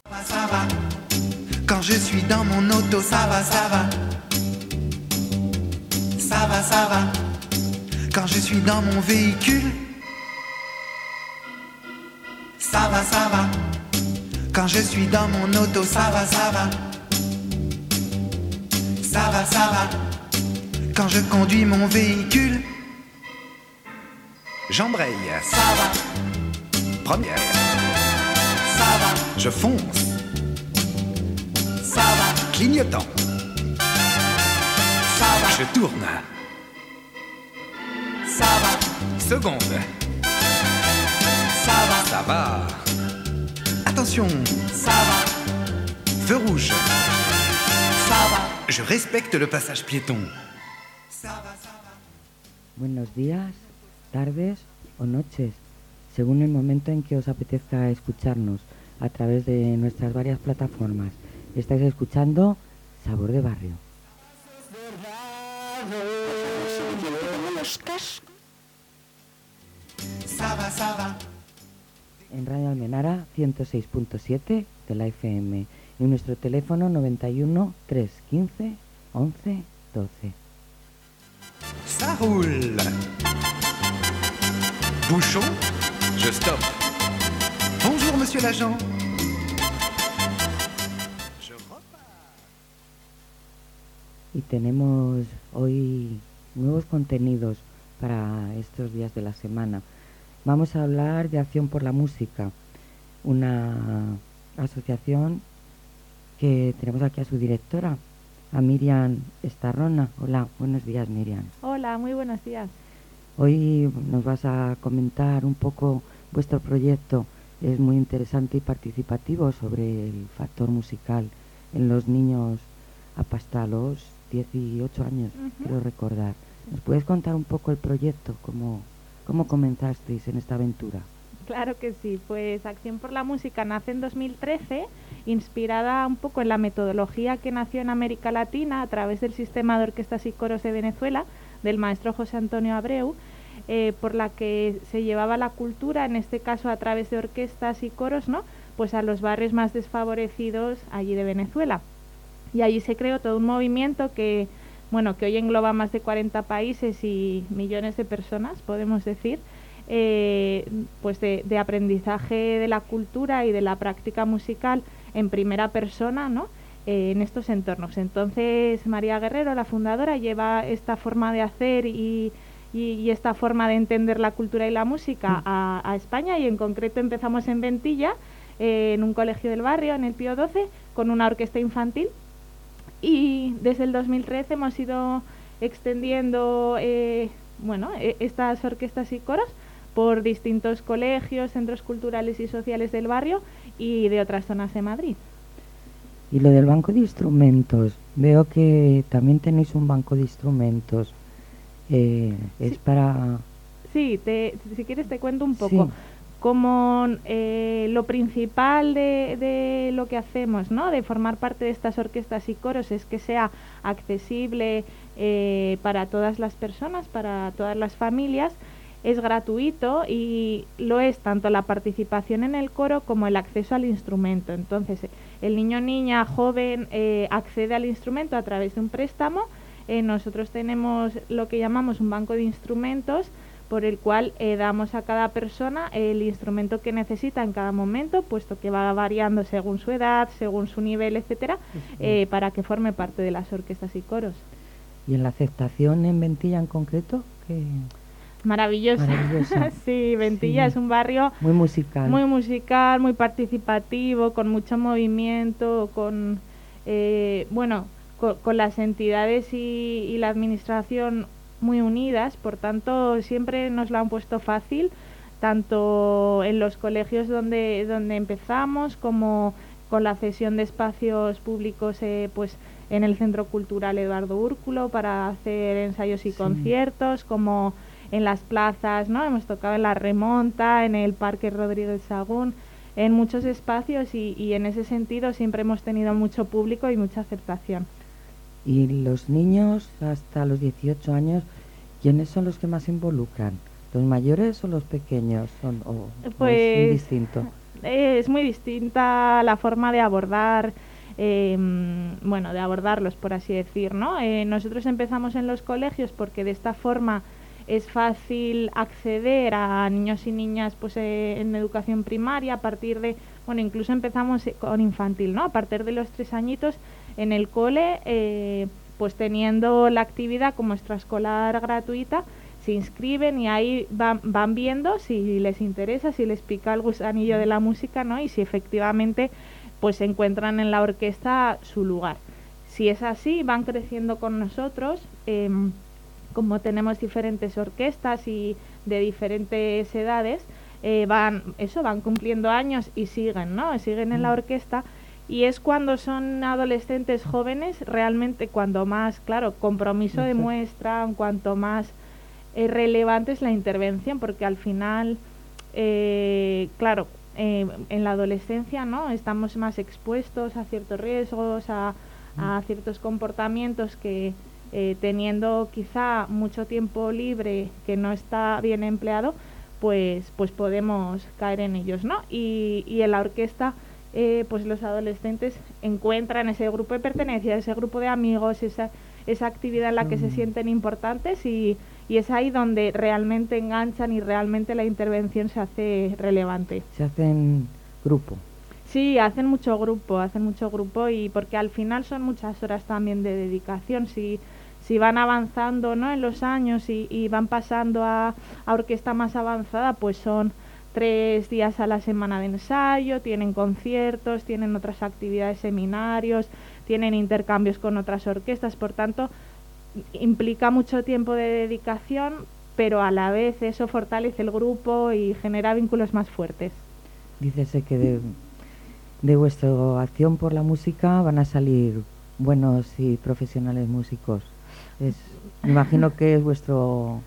Ça va. Quand je suis dans mon auto, ça va, ça va. Ça va, ça va. Quand je suis dans mon véhicule, ça va, ça va. Quand je suis dans mon auto, ça va, ça va. Ça va, ça va. Quand je conduis mon véhicule, j'embraye. Ça va. Première. Ça va. Je fonce. Ça va. Clignotant. Ça va. Je tourne. Ça va. Seconde. Ça va. Ça va. Attention. Ça va. Feu rouge. Ça va. Je respecte le passage piéton. Ça va, ça va. Buenos días, tardes o noches, según el momento en que os apetezca escucharnos a través de nuestras varias plataformas. Estáis escuchando Sabor de Barrio. Ça va, ça va. En Radio Almenara 106.7 de la FM y nuestro teléfono 91 315 11 12. Ça roule. Bouchon, je stoppe. Bonjour, monsieur l'agent. Je repars. Y tenemos hoy nuevos contenidos para estos días de la semana. Vamos a hablar de Acción por la Música, una asociación que tenemos aquí a su directora, a Miriam Estarrona. Hola, buenos días, Miriam. Hola, muy buenos días. Hoy nos vas a comentar un poco vuestro proyecto. Es muy interesante y participativo sobre el factor musical en los niños hasta los 18 años, quiero recordar. ¿Nos puedes contar un poco el proyecto? ¿Cómo comenzasteis en esta aventura? Claro que sí, pues Acción por la Música nace en 2013, inspirada un poco en la metodología que nació en América Latina a través del Sistema de Orquestas y Coros de Venezuela, del maestro José Antonio Abreu, por la que se llevaba la cultura, en este caso a través de orquestas y coros, ¿no?, pues a los barrios más desfavorecidos allí de Venezuela. Y allí se creó todo un movimiento que hoy engloba más de 40 países y millones de personas, podemos decir, pues de aprendizaje de la cultura y de la práctica musical en primera persona, ¿no?, en estos entornos. Entonces María Guerrero, la fundadora, lleva esta forma de hacer y esta forma de entender la cultura y la música a España, y en concreto empezamos en Ventilla, en un colegio del barrio, en el Pío XII, con una orquesta infantil, y desde el 2013 hemos ido extendiendo estas orquestas y coros por distintos colegios, centros culturales y sociales del barrio y de otras zonas de Madrid. Y lo del banco de instrumentos, veo que también tenéis un banco de instrumentos. Es sí. Para... Sí, si quieres te cuento un poco. Sí. Como lo principal de lo que hacemos, ¿no?, de formar parte de estas orquestas y coros, es que sea accesible para todas las personas, para todas las familias. Es gratuito y lo es tanto la participación en el coro como el acceso al instrumento. Entonces, el niño, niña, joven accede al instrumento a través de un préstamo. Nosotros tenemos lo que llamamos un banco de instrumentos, por el cual damos a cada persona el instrumento que necesita en cada momento, puesto que va variando según su edad, según su nivel, etcétera, para que forme parte de las orquestas y coros. ¿Y en la aceptación en Ventilla en concreto? ¿Qué? Maravillosa. Sí, Ventilla es un barrio muy musical, muy participativo, con mucho movimiento, con las entidades y la administración muy unidas. Por tanto, siempre nos lo han puesto fácil, tanto en los colegios donde empezamos, como con la cesión de espacios públicos pues en el Centro Cultural Eduardo Úrculo para hacer ensayos y conciertos, como en las plazas, ¿no? Hemos tocado en la Remonta, en el Parque Rodríguez Sagún, en muchos espacios, y en ese sentido siempre hemos tenido mucho público y mucha aceptación. Y los niños hasta los 18 años, ¿quiénes son los que más se involucran? ¿Los mayores o los pequeños? ¿O es indistinto? es muy distinta la forma de abordar, de abordarlos, por así decir, ¿no? Nosotros empezamos en los colegios porque de esta forma es fácil acceder a niños y niñas pues en educación primaria a partir de, incluso empezamos con infantil, ¿no? A partir de los 3 añitos en el cole, pues teniendo la actividad como extraescolar gratuita, se inscriben y ahí van viendo si les interesa, si les pica el gusanillo de la música, ¿no? Y si efectivamente pues encuentran en la orquesta su lugar. Si es así, van creciendo con nosotros. Como tenemos diferentes orquestas y de diferentes edades, van cumpliendo años y siguen, ¿no? Siguen en la orquesta, y es cuando son adolescentes jóvenes realmente cuando más, claro, compromiso demuestran, cuanto más relevante es la intervención, porque al final, en la adolescencia, ¿no? Estamos más expuestos a ciertos riesgos, a ciertos comportamientos que teniendo quizá mucho tiempo libre que no está bien empleado, pues podemos caer en ellos, ¿no? Y en la orquesta, pues los adolescentes encuentran ese grupo de pertenencia, ese grupo de amigos, esa actividad en la que se sienten importantes, y es ahí donde realmente enganchan y realmente la intervención se hace relevante. Se hacen grupo. Sí, hacen mucho grupo, y porque al final son muchas horas también de dedicación. Si van avanzando, ¿no?, en los años y van pasando a orquesta más avanzada, pues son 3 días a la semana de ensayo, tienen conciertos, tienen otras actividades, seminarios, tienen intercambios con otras orquestas, por tanto implica mucho tiempo de dedicación, pero a la vez eso fortalece el grupo y genera vínculos más fuertes. Dícese que de vuestra acción por la música van a salir buenos y profesionales músicos. Me imagino que es vuestro...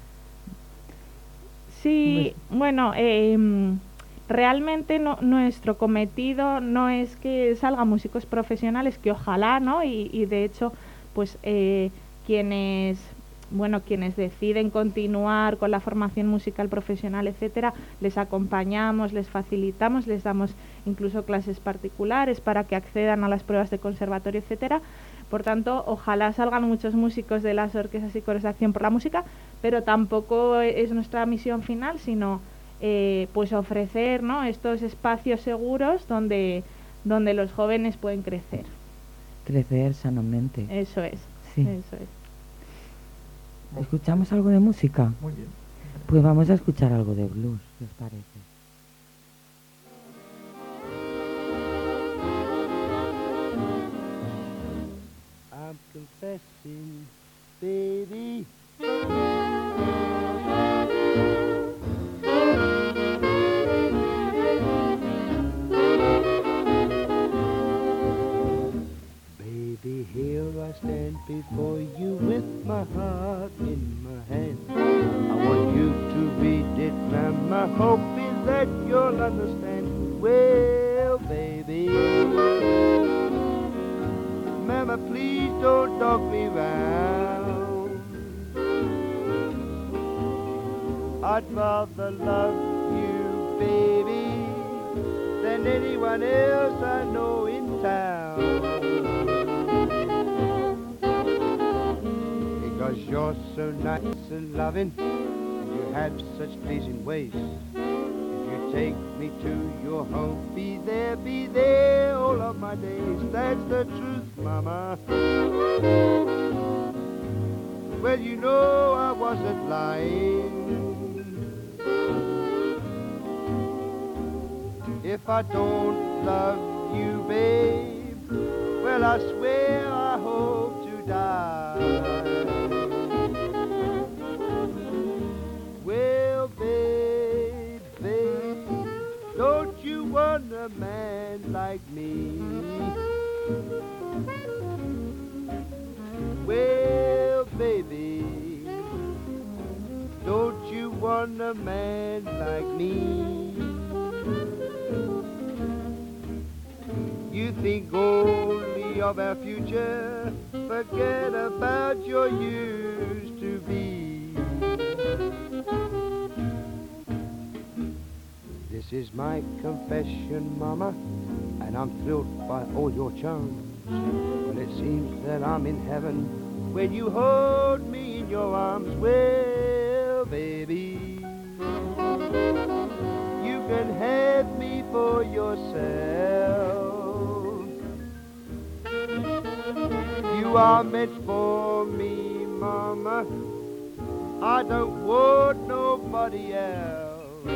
Sí, realmente nuestro cometido no es que salgan músicos profesionales, que ojalá, ¿no? Y de hecho, pues quienes deciden continuar con la formación musical profesional, etcétera, les acompañamos, les facilitamos, les damos incluso clases particulares para que accedan a las pruebas de conservatorio, etcétera. Por tanto, ojalá salgan muchos músicos de las orquestas y coros de acción por la música, pero tampoco es nuestra misión final, sino pues ofrecer, ¿no?, estos espacios seguros donde los jóvenes pueden crecer. Crecer sanamente. Eso es. Sí. Eso es. ¿Escuchamos algo de música? Muy bien. Pues vamos a escuchar algo de blues, ¿qué os parece? I'm confessing, baby, baby, here I stand before you with my heart in my hand. I want you to read it, and my hope is that you'll understand. Well, baby, Mama, please don't dog me round. I'd rather love you, baby, than anyone else I know in town. Because you're so nice and loving, and you have such pleasing ways. Take me to your home, be there all of my days. That's the truth, Mama. Well, you know I wasn't lying. If I don't love you, babe, well, I swear I hope to die. Well, babe, don't you want a man like me? Well, baby, don't you want a man like me? You think only of our future, forget about your used to be. This is my confession, Mama, and I'm thrilled by all your charms. But it seems that I'm in heaven when you hold me in your arms. Well, baby, you can have me for yourself. You are meant for me, Mama. I don't want nobody else.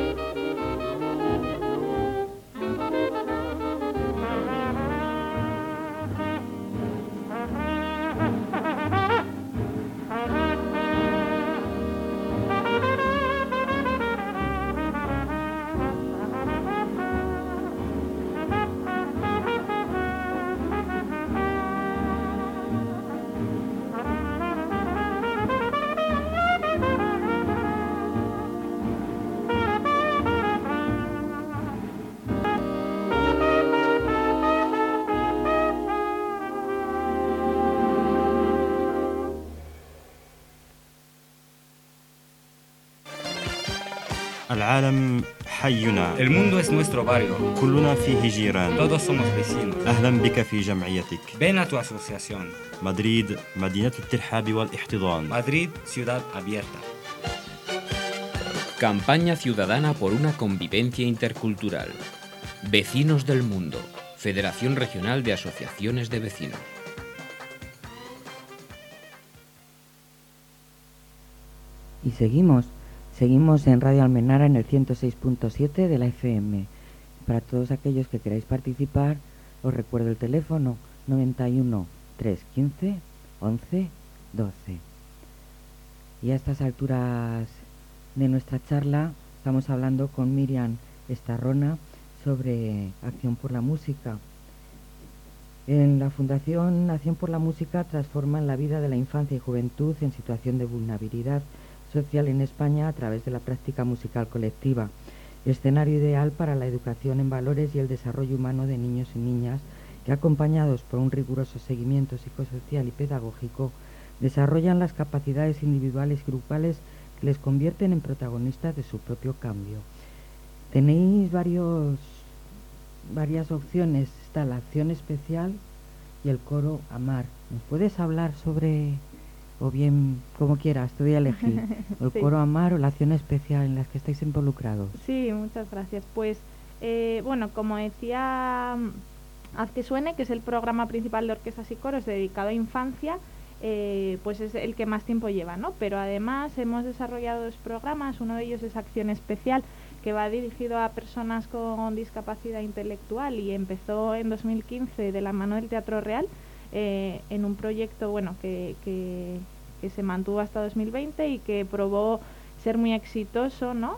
العالم حينا. El mundo es nuestro barrio. كلنا فيه جيران. Todos somos vecinos. أهلا بك في جمعيتك. Ven a tu asociación. مدريد مدينة الترحاب والاحتضان. Madrid, ciudad abierta. Campaña ciudadana por una convivencia intercultural. Vecinos del Mundo. Federación Regional de Asociaciones de Vecinos. Y seguimos en Radio Almenara en el 106.7 de la FM. Para todos aquellos que queráis participar, os recuerdo el teléfono 91 315 11 12. Y a estas alturas de nuestra charla estamos hablando con Miriam Estarrona sobre Acción por la Música. En la Fundación Acción por la Música transforman la vida de la infancia y juventud en situación de vulnerabilidad social en España a través de la práctica musical colectiva, escenario ideal para la educación en valores y el desarrollo humano de niños y niñas que, acompañados por un riguroso seguimiento psicosocial y pedagógico, desarrollan las capacidades individuales y grupales que les convierten en protagonistas de su propio cambio. Tenéis varias opciones, está la acción especial y el coro Amar. ¿Nos puedes hablar sobre, o bien como quieras, te voy a elegir, el Sí. coro Amar o la acción especial en las que estáis involucrados? Sí, muchas gracias. Pues, bueno, como decía, Haz que suene, que es el programa principal de orquestas y coros dedicado a infancia, pues es el que más tiempo lleva, ¿no? Pero además hemos desarrollado 2 programas, uno de ellos es Acción Especial, que va dirigido a personas con discapacidad intelectual y empezó en 2015 de la mano del Teatro Real, en un proyecto, bueno, que se mantuvo hasta 2020 y que probó ser muy exitoso, ¿no?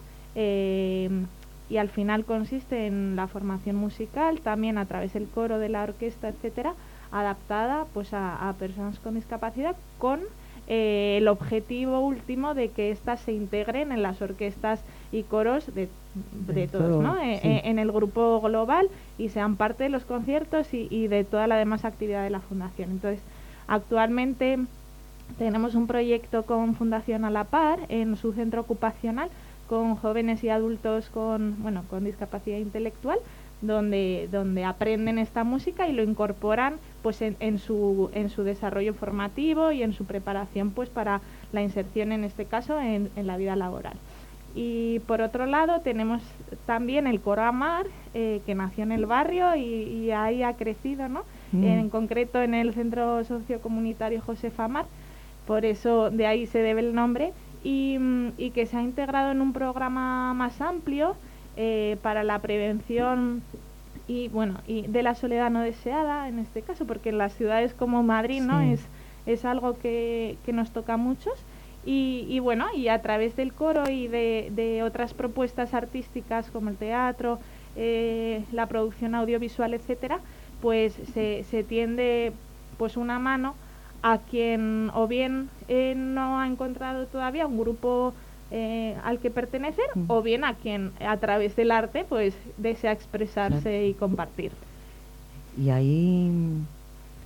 Y al final consiste en la formación musical, también a través del coro, de la orquesta, etcétera, adaptada pues a personas con discapacidad, con el objetivo último de que éstas se integren en las orquestas y coros de todos, ¿no? Sí. En el grupo global y sean parte de los conciertos y de toda la demás actividad de la Fundación. Entonces, actualmente tenemos un proyecto con Fundación A la Par en su centro ocupacional con jóvenes y adultos con discapacidad intelectual, donde aprenden esta música y lo incorporan pues en su desarrollo formativo y en su preparación pues para la inserción, en este caso en la vida laboral. Y por otro lado tenemos también el coro Amar, que nació en el barrio y ahí ha crecido, ¿no? En concreto en el centro sociocomunitario Josefa Amar, por eso de ahí se debe el nombre, y que se ha integrado en un programa más amplio para la prevención y de la soledad no deseada, en este caso, porque en las ciudades como Madrid, ¿no? Es algo que nos toca a muchos. Y a través del coro y de otras propuestas artísticas como el teatro, la producción audiovisual, etcétera, pues se tiende pues una mano a quien o bien no ha encontrado todavía un grupo al que pertenecer, o bien a quien a través del arte pues desea expresarse y compartir. Y ahí,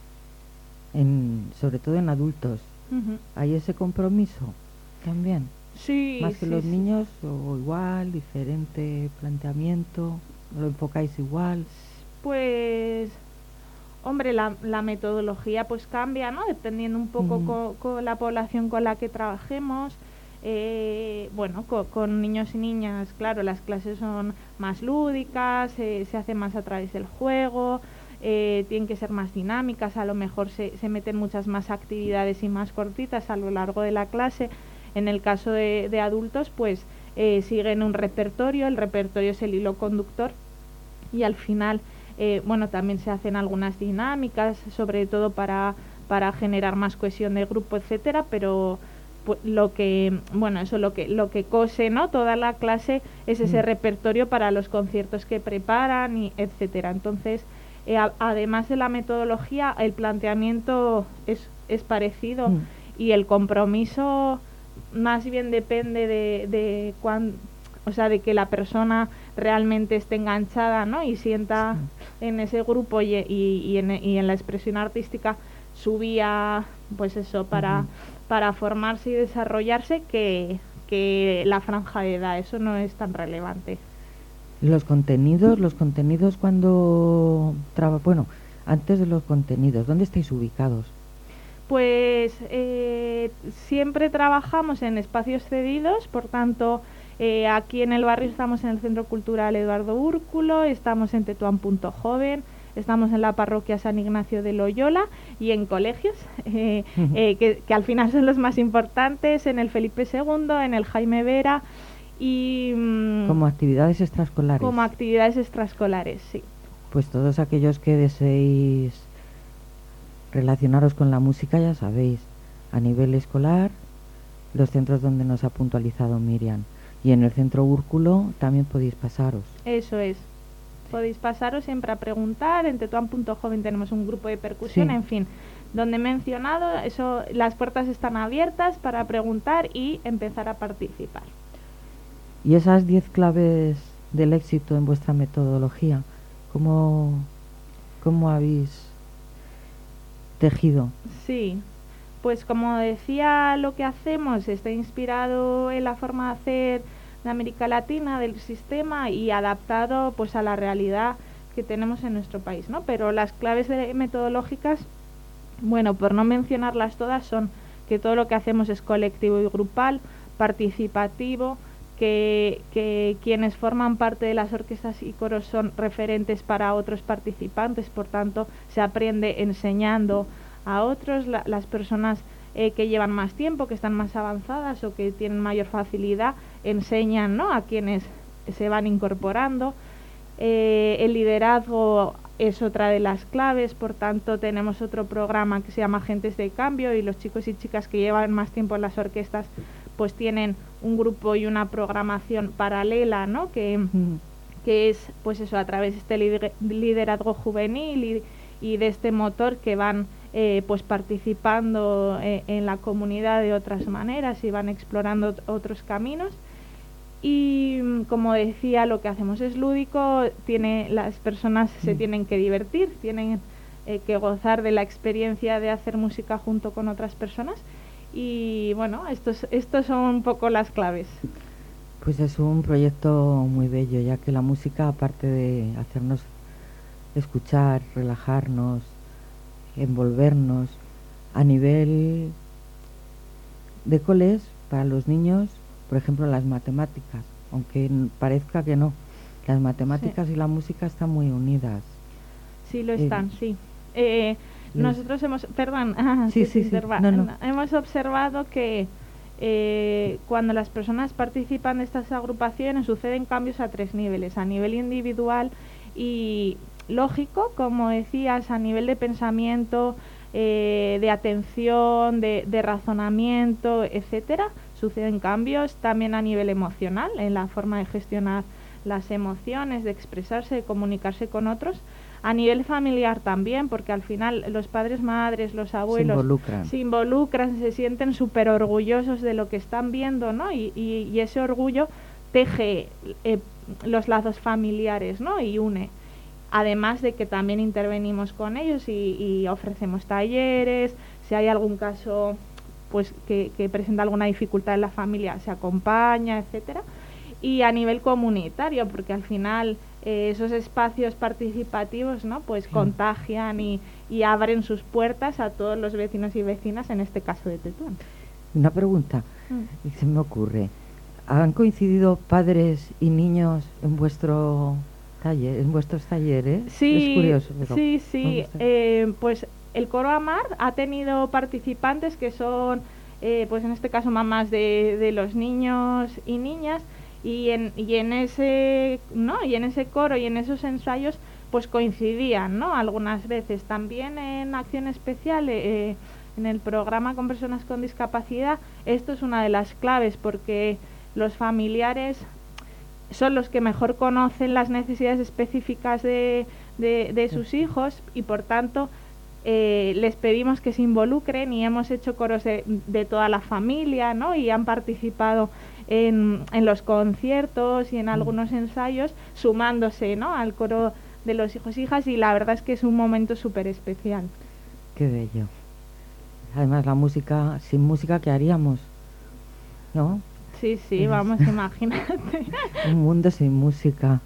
sobre todo en adultos, ¿hay ese compromiso también? Sí, ¿Más que sí, los sí. niños o igual, diferente planteamiento? ¿Lo enfocáis igual? Pues, hombre, la metodología pues cambia, ¿no? Dependiendo un poco con la población con la que trabajemos. Bueno, con niños y niñas, claro, las clases son más lúdicas, se hace más a través del juego, tienen que ser más dinámicas, a lo mejor se meten muchas más actividades y más cortitas a lo largo de la clase. En el caso de adultos, pues siguen un repertorio, el repertorio es el hilo conductor y al final, bueno, también se hacen algunas dinámicas, sobre todo para generar más cohesión de grupo, etcétera, pero pues, lo que cose, ¿no? Toda la clase es ese repertorio para los conciertos que preparan y etcétera. Entonces, además de la metodología, el planteamiento es parecido y el compromiso más bien depende de o sea, de que la persona realmente esté enganchada, ¿no? Y sienta en ese grupo y en la expresión artística su vía, pues eso, para formarse y desarrollarse, que la franja de edad, eso no es tan relevante. Los contenidos cuando bueno, antes de los contenidos, ¿dónde estáis ubicados? Pues siempre trabajamos en espacios cedidos, por tanto, aquí en el barrio estamos en el Centro Cultural Eduardo Úrculo, estamos en Tetuán.Joven, estamos en la parroquia San Ignacio de Loyola y en colegios, que al final son los más importantes, en el Felipe II, en el Jaime Vera y... como actividades extraescolares. Como actividades extraescolares, sí. Pues todos aquellos que deseéis relacionaros con la música, ya sabéis, a nivel escolar, los centros donde nos ha puntualizado Miriam. Y en el Centro Úrculo también podéis pasaros. Eso es. Podéis pasaros siempre a preguntar. En Tetuán.Joven tenemos un grupo de percusión, Sí. en fin. Donde he mencionado, eso, las puertas están abiertas para preguntar y empezar a participar. Y esas 10 claves del éxito en vuestra metodología, ¿cómo habéis tejido? Sí, pues como decía, lo que hacemos está inspirado en la forma de hacer de América Latina, del sistema, y adaptado pues a la realidad que tenemos en nuestro país, ¿no? Pero las claves metodológicas, bueno, por no mencionarlas todas, son que todo lo que hacemos es colectivo y grupal, participativo, que quienes forman parte de las orquestas y coros son referentes para otros participantes, por tanto se aprende enseñando a otros. Las personas que llevan más tiempo, que están más avanzadas o que tienen mayor facilidad, enseñan, ¿no?, a quienes se van incorporando. El liderazgo es otra de las claves, por tanto tenemos otro programa que se llama Agentes de Cambio, y los chicos y chicas que llevan más tiempo en las orquestas pues tienen un grupo y una programación paralela, ¿no?, que es pues eso, a través de este liderazgo juvenil y de este motor, que van pues participando en la comunidad de otras maneras y van explorando otros caminos. Y como decía, lo que hacemos es lúdico, las personas se tienen que divertir, tienen que gozar de la experiencia de hacer música junto con otras personas. Y bueno, estos son un poco las claves. Pues es un proyecto muy bello, ya que la música, aparte de hacernos escuchar, relajarnos, envolvernos, a nivel de coles, para los niños, por ejemplo, las matemáticas, aunque parezca que no, las matemáticas y la música están muy unidas. Sí, lo están, sí. Nosotros hemos, perdón, hemos observado que cuando las personas participan de estas agrupaciones suceden cambios a 3 niveles: a nivel individual y lógico, como decías, a nivel de pensamiento, de atención, de razonamiento, etcétera. Suceden cambios también a nivel emocional, en la forma de gestionar las emociones, de expresarse, de comunicarse con otros. A nivel familiar también, porque al final los padres, madres, los abuelos se involucran, se sienten súper orgullosos de lo que están viendo, ¿no? Y ese orgullo teje los lazos familiares, ¿no?, y une. Además de que también intervenimos con ellos y ofrecemos talleres. Si hay algún caso pues que presenta alguna dificultad en la familia se acompaña, etcétera. Y a nivel comunitario, porque al final esos espacios participativos, ¿no? Pues contagian y abren sus puertas a todos los vecinos y vecinas, en este caso de Tetuán. Una pregunta, se me ocurre. ¿Han coincidido padres y niños en vuestros talleres? Sí, Es curioso. Pero sí. Pues el coro Amar ha tenido participantes que son, pues en este caso mamás de los niños y niñas, y en ese coro y en esos ensayos pues coincidían, ¿no? Algunas veces. También en Acción Especial, en el programa con personas con discapacidad, esto es una de las claves, porque los familiares son los que mejor conocen las necesidades específicas de sus hijos, y por tanto les pedimos que se involucren, y hemos hecho coros de toda la familia, ¿no? Y han participado en los conciertos y en algunos ensayos, sumándose, ¿no? Al coro de los hijos e hijas, y la verdad es que es un momento súper especial. Qué bello. Además, la música, sin música, ¿qué haríamos? ¿No? Sí, vamos, imagínate. Un mundo sin música.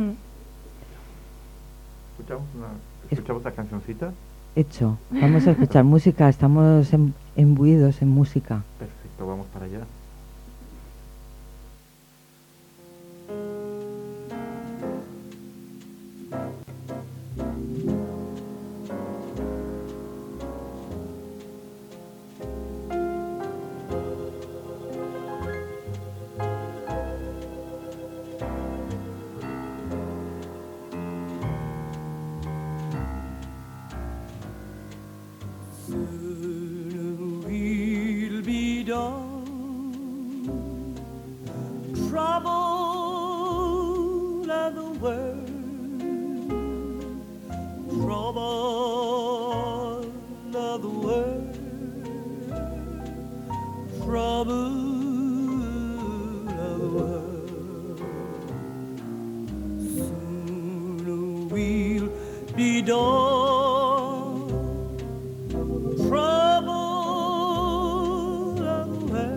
¿Escuchamos la cancioncita? Hecho. Vamos a escuchar música, estamos embuidos en música. Perfecto, vamos para allá. Trouble of the world.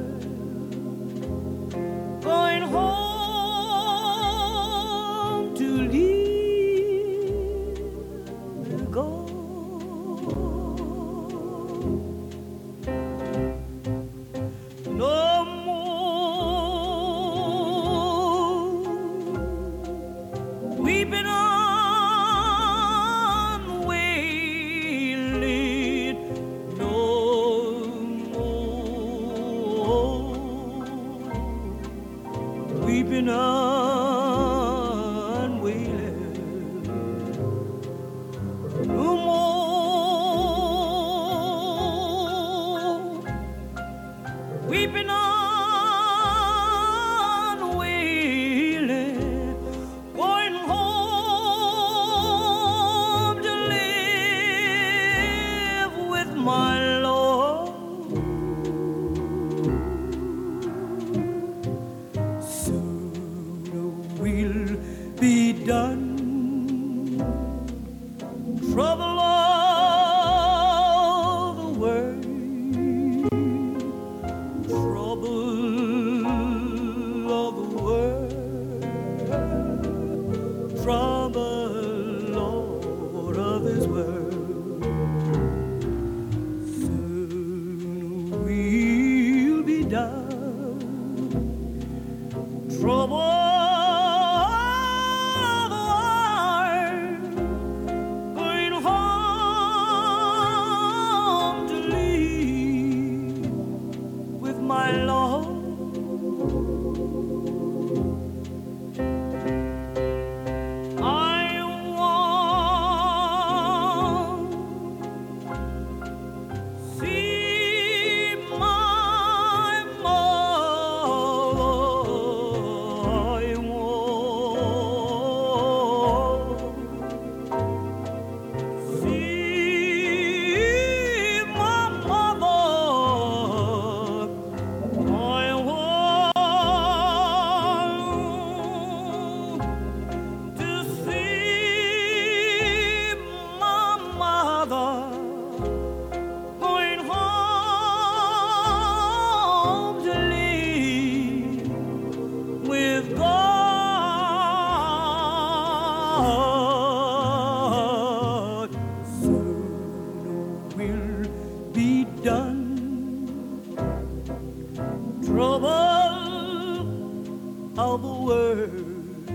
world.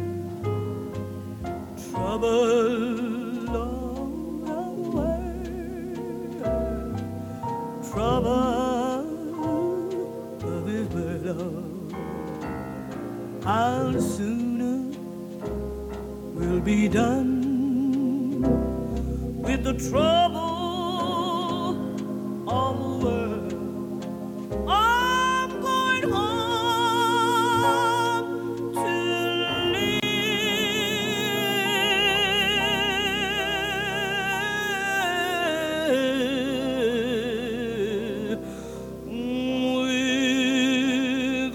Trouble all over the world. Trouble is better. How sooner will be done with the trouble of the world. I'm going home to live with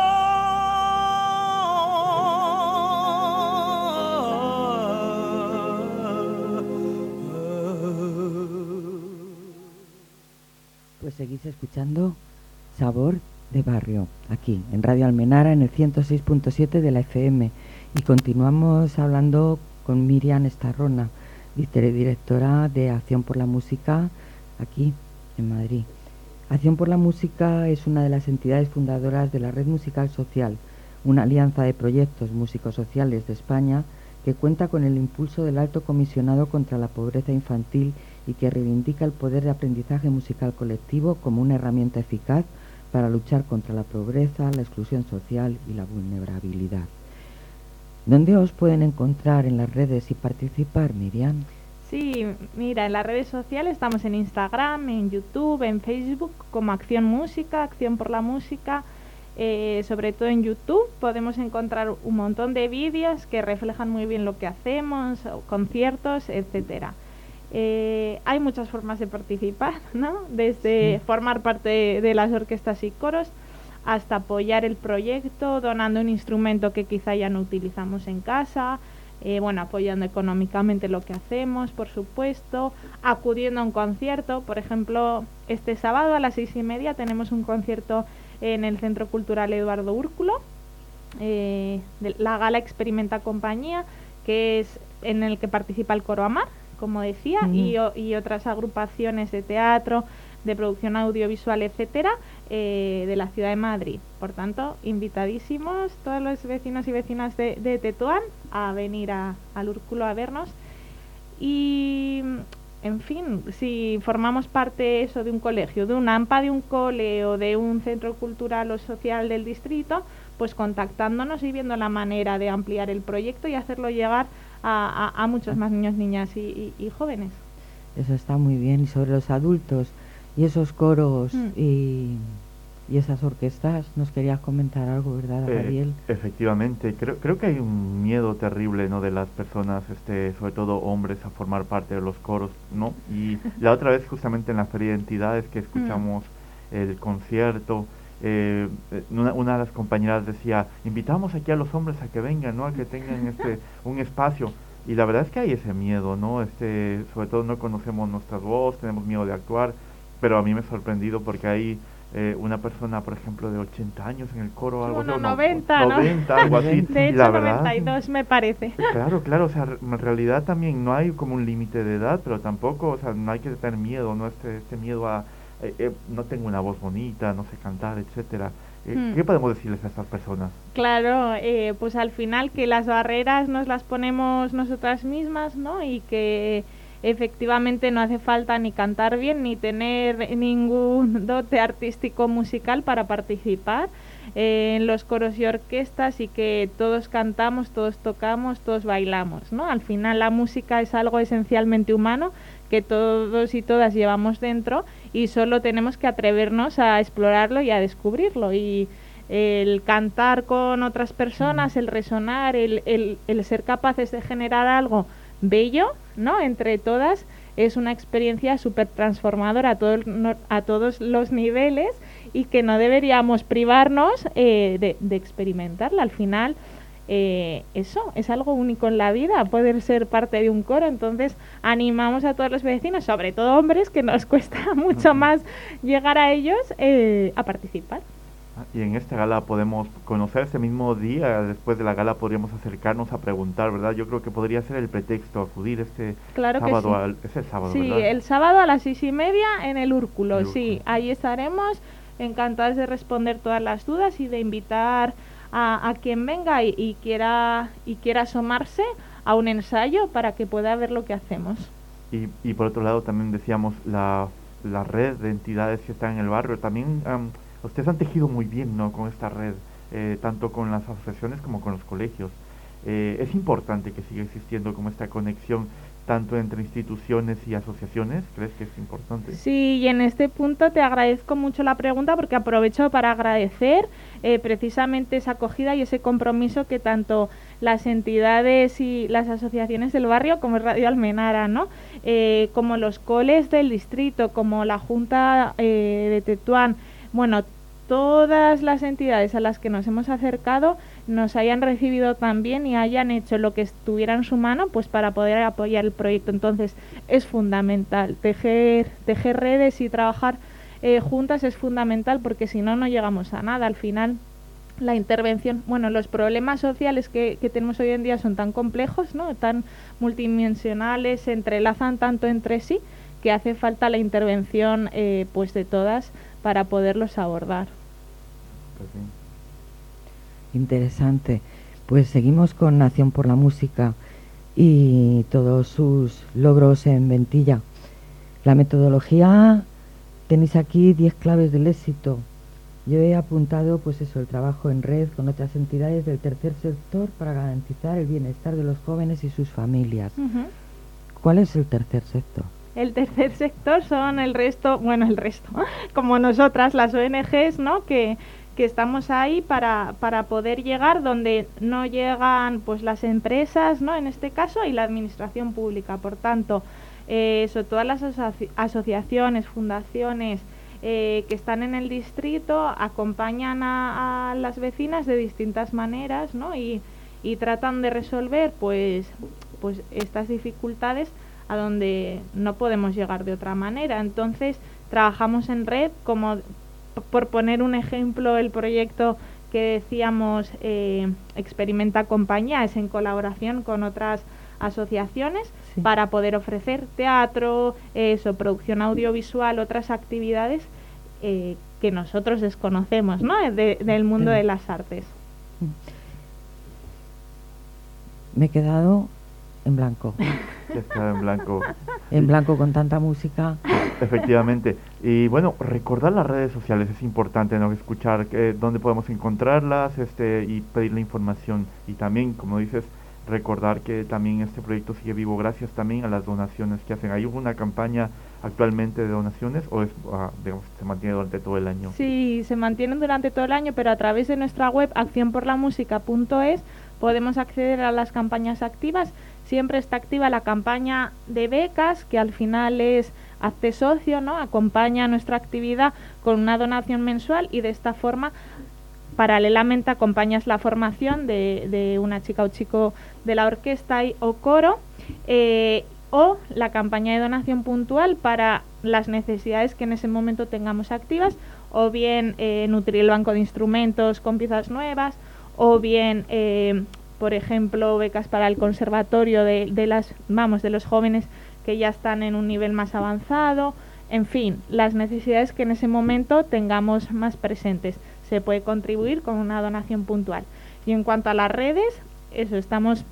Pues seguís escuchando Sabor de Barrio, aquí en Radio Almenara en el 106.7 de la FM, y continuamos hablando con Miriam Estarrona, directora de Acción por la Música aquí en Madrid. Acción por la Música es una de las entidades fundadoras de la Red Musical Social, una alianza de proyectos músicos sociales de España que cuenta con el impulso del Alto Comisionado contra la Pobreza Infantil y que reivindica el poder de aprendizaje musical colectivo como una herramienta eficaz para luchar contra la pobreza, la exclusión social y la vulnerabilidad. ¿Dónde os pueden encontrar en las redes y participar, Miriam? Sí, mira, en las redes sociales estamos en Instagram, en YouTube, en Facebook, como Acción Música, Acción por la Música. Sobre todo en YouTube podemos encontrar un montón de vídeos que reflejan muy bien lo que hacemos, conciertos, etcétera. Hay muchas formas de participar, ¿no? Desde formar parte de las orquestas y coros hasta apoyar el proyecto donando un instrumento que quizá ya no utilizamos en casa, apoyando económicamente lo que hacemos, por supuesto, acudiendo a un concierto. Por ejemplo, este sábado a las 6:30 tenemos un concierto en el Centro Cultural Eduardo Úrculo, de la Gala Experimenta Compañía, que es en el que participa el Coro Amar, como decía, y otras agrupaciones de teatro, de producción audiovisual, etcétera, de la ciudad de Madrid. Por tanto, invitadísimos todos los vecinos y vecinas de Tetuán a venir al Úrculo a vernos. Y, en fin, si formamos parte eso de un colegio, de un AMPA de un cole o de un centro cultural o social del distrito, pues contactándonos y viendo la manera de ampliar el proyecto y hacerlo llegar a muchos más niños, niñas y jóvenes. Eso está muy bien. Y sobre los adultos y esos coros y esas orquestas, nos querías comentar algo, ¿verdad, Gabriel? Efectivamente, creo que hay un miedo terrible, ¿no?, de las personas, sobre todo hombres, a formar parte de los coros, ¿no? Y la otra vez, justamente en la Feria de Entidades, que escuchamos el concierto, una de las compañeras decía, invitamos aquí a los hombres a que vengan, ¿no?, a que tengan un espacio. Y la verdad es que hay ese miedo, ¿no? Sobre todo no conocemos nuestra voz, tenemos miedo de actuar, pero a mí me ha sorprendido porque hay una persona, por ejemplo, de 80 años en el coro, algo así, 90, ¿no? 90, algo así. De hecho, la verdad, 92 me parece. Claro, o sea, en realidad también no hay como un límite de edad, pero tampoco, o sea, no hay que tener miedo, ¿no? Este miedo a, no tengo una voz bonita, no sé cantar, etcétera. ¿Qué podemos decirles a estas personas? Claro, pues al final que las barreras nos las ponemos nosotras mismas, ¿no? Y que efectivamente no hace falta ni cantar bien ni tener ningún dote artístico musical para participar en los coros y orquestas, y que todos cantamos, todos tocamos, todos bailamos, ¿no? Al final la música es algo esencialmente humano que todos y todas llevamos dentro, y solo tenemos que atrevernos a explorarlo y a descubrirlo. Y el cantar con otras personas, el resonar, el ser capaces de generar algo bello, ¿no?, entre todas, es una experiencia súper transformadora a todos los niveles, y que no deberíamos privarnos de experimentarla. Al final, eso es algo único en la vida, poder ser parte de un coro. Entonces animamos a todos los vecinos, sobre todo hombres, que nos cuesta mucho más llegar a ellos, a participar. Y en esta gala podemos conocer ese mismo día, después de la gala podríamos acercarnos a preguntar, ¿verdad? Yo creo que podría ser el pretexto, acudir sábado. Sí. Es el sábado, sí, ¿verdad? el sábado a las 6:30 en el Úrculo. Sí, ahí estaremos encantados de responder todas las dudas y de invitar a quien venga y quiera asomarse a un ensayo para que pueda ver lo que hacemos. Y por otro lado también decíamos la red de entidades que están en el barrio. También ustedes han tejido muy bien, ¿no?, con esta red, tanto con las asociaciones como con los colegios. Es importante que siga existiendo como esta conexión tanto entre instituciones y asociaciones. ¿Crees que es importante? Sí, y en este punto te agradezco mucho la pregunta, porque aprovecho para agradecer precisamente esa acogida y ese compromiso que tanto las entidades y las asociaciones del barrio, como Radio Almenara, ¿no?, como los coles del distrito, como la Junta de Tetuán, bueno, todas las entidades a las que nos hemos acercado nos hayan recibido también y hayan hecho lo que estuviera en su mano, pues para poder apoyar el proyecto. Entonces es fundamental tejer redes y trabajar juntas, es fundamental, porque si no, no llegamos a nada. Al final la intervención, bueno, los problemas sociales que tenemos hoy en día son tan complejos, ¿no?, tan multidimensionales, se entrelazan tanto entre sí, que hace falta la intervención pues de todas para poderlos abordar. Pues bien. Interesante. Pues seguimos con Nación por la Música y todos sus logros en Ventilla. La metodología, tenéis aquí 10 claves del éxito. Yo he apuntado, pues eso, el trabajo en red con otras entidades del tercer sector para garantizar el bienestar de los jóvenes y sus familias. Uh-huh. ¿Cuál es el tercer sector? El tercer sector son el resto, como nosotras, las ONGs, ¿no?, que estamos ahí para poder llegar donde no llegan pues las empresas, ¿no?, en este caso, y la administración pública. Por tanto, todas las asociaciones, fundaciones que están en el distrito acompañan a las vecinas de distintas maneras, ¿no?, y tratan de resolver pues estas dificultades a donde no podemos llegar de otra manera. Entonces trabajamos en red, como por poner un ejemplo, el proyecto que decíamos, Experimenta Compañía, es en colaboración con otras asociaciones, sí, para poder ofrecer teatro, producción audiovisual, otras actividades que nosotros desconocemos, ¿no?, del mundo de las artes. Me he quedado en blanco. Está en blanco. En blanco con tanta música. Efectivamente. Y bueno, recordar las redes sociales es importante, ¿no?, escuchar dónde podemos encontrarlas, y pedir la información. Y también, como dices, recordar que también este proyecto sigue vivo gracias también a las donaciones que hacen. ¿Hay una campaña actualmente de donaciones o se mantiene durante todo el año? Sí, se mantienen durante todo el año, pero a través de nuestra web accionporlamusica.es podemos acceder a las campañas activas. Siempre está activa la campaña de becas, que al final es hazte socio, ¿no?, acompaña nuestra actividad con una donación mensual, y de esta forma paralelamente acompañas la formación de una chica o chico de la orquesta o coro, o la campaña de donación puntual para las necesidades que en ese momento tengamos activas, o bien nutrir el banco de instrumentos con piezas nuevas, o bien por ejemplo becas para el conservatorio de los jóvenes que ya están en un nivel más avanzado. En fin, las necesidades que en ese momento tengamos más presentes. Se puede contribuir con una donación puntual. Y en cuanto a las redes, estamos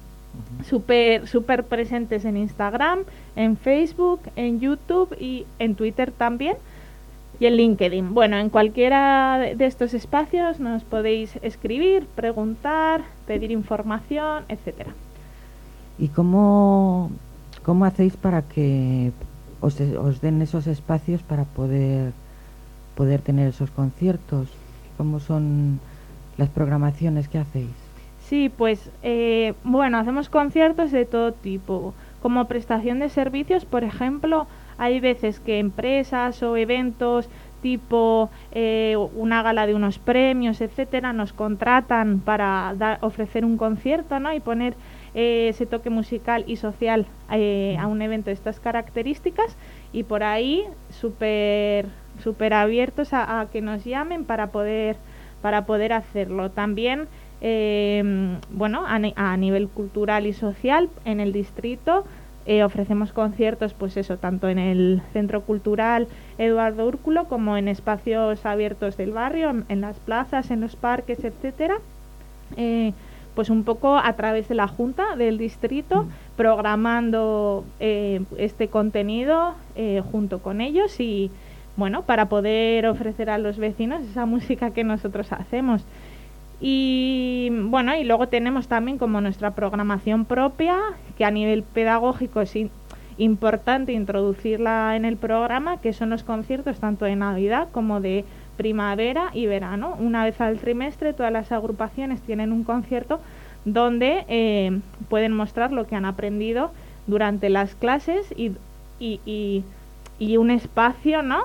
súper presentes en Instagram, en Facebook, en YouTube y en Twitter también, y en LinkedIn. Bueno, en cualquiera de estos espacios nos podéis escribir, preguntar, pedir información, etcétera. ¿Y cómo hacéis para que os den esos espacios para poder tener esos conciertos? ¿Cómo son las programaciones que hacéis? Sí, pues hacemos conciertos de todo tipo. Como prestación de servicios, por ejemplo, hay veces que empresas o eventos tipo una gala de unos premios, etcétera, nos contratan para ofrecer un concierto, ¿no?, y poner ese toque musical y social a un evento de estas características, y por ahí súper abiertos a que nos llamen para poder hacerlo. También a nivel cultural y social en el distrito ofrecemos conciertos, tanto en el Centro Cultural Eduardo Úrculo como en espacios abiertos del barrio, en las plazas, en los parques, etcétera. pues un poco a través de la Junta del Distrito, programando este contenido junto con ellos y, bueno, para poder ofrecer a los vecinos esa música que nosotros hacemos. Y bueno, y luego tenemos también como nuestra programación propia, que a nivel pedagógico es importante introducirla en el programa, que son los conciertos tanto de Navidad como de primavera y verano. Una vez al trimestre todas las agrupaciones tienen un concierto donde pueden mostrar lo que han aprendido durante las clases y un espacio, ¿no?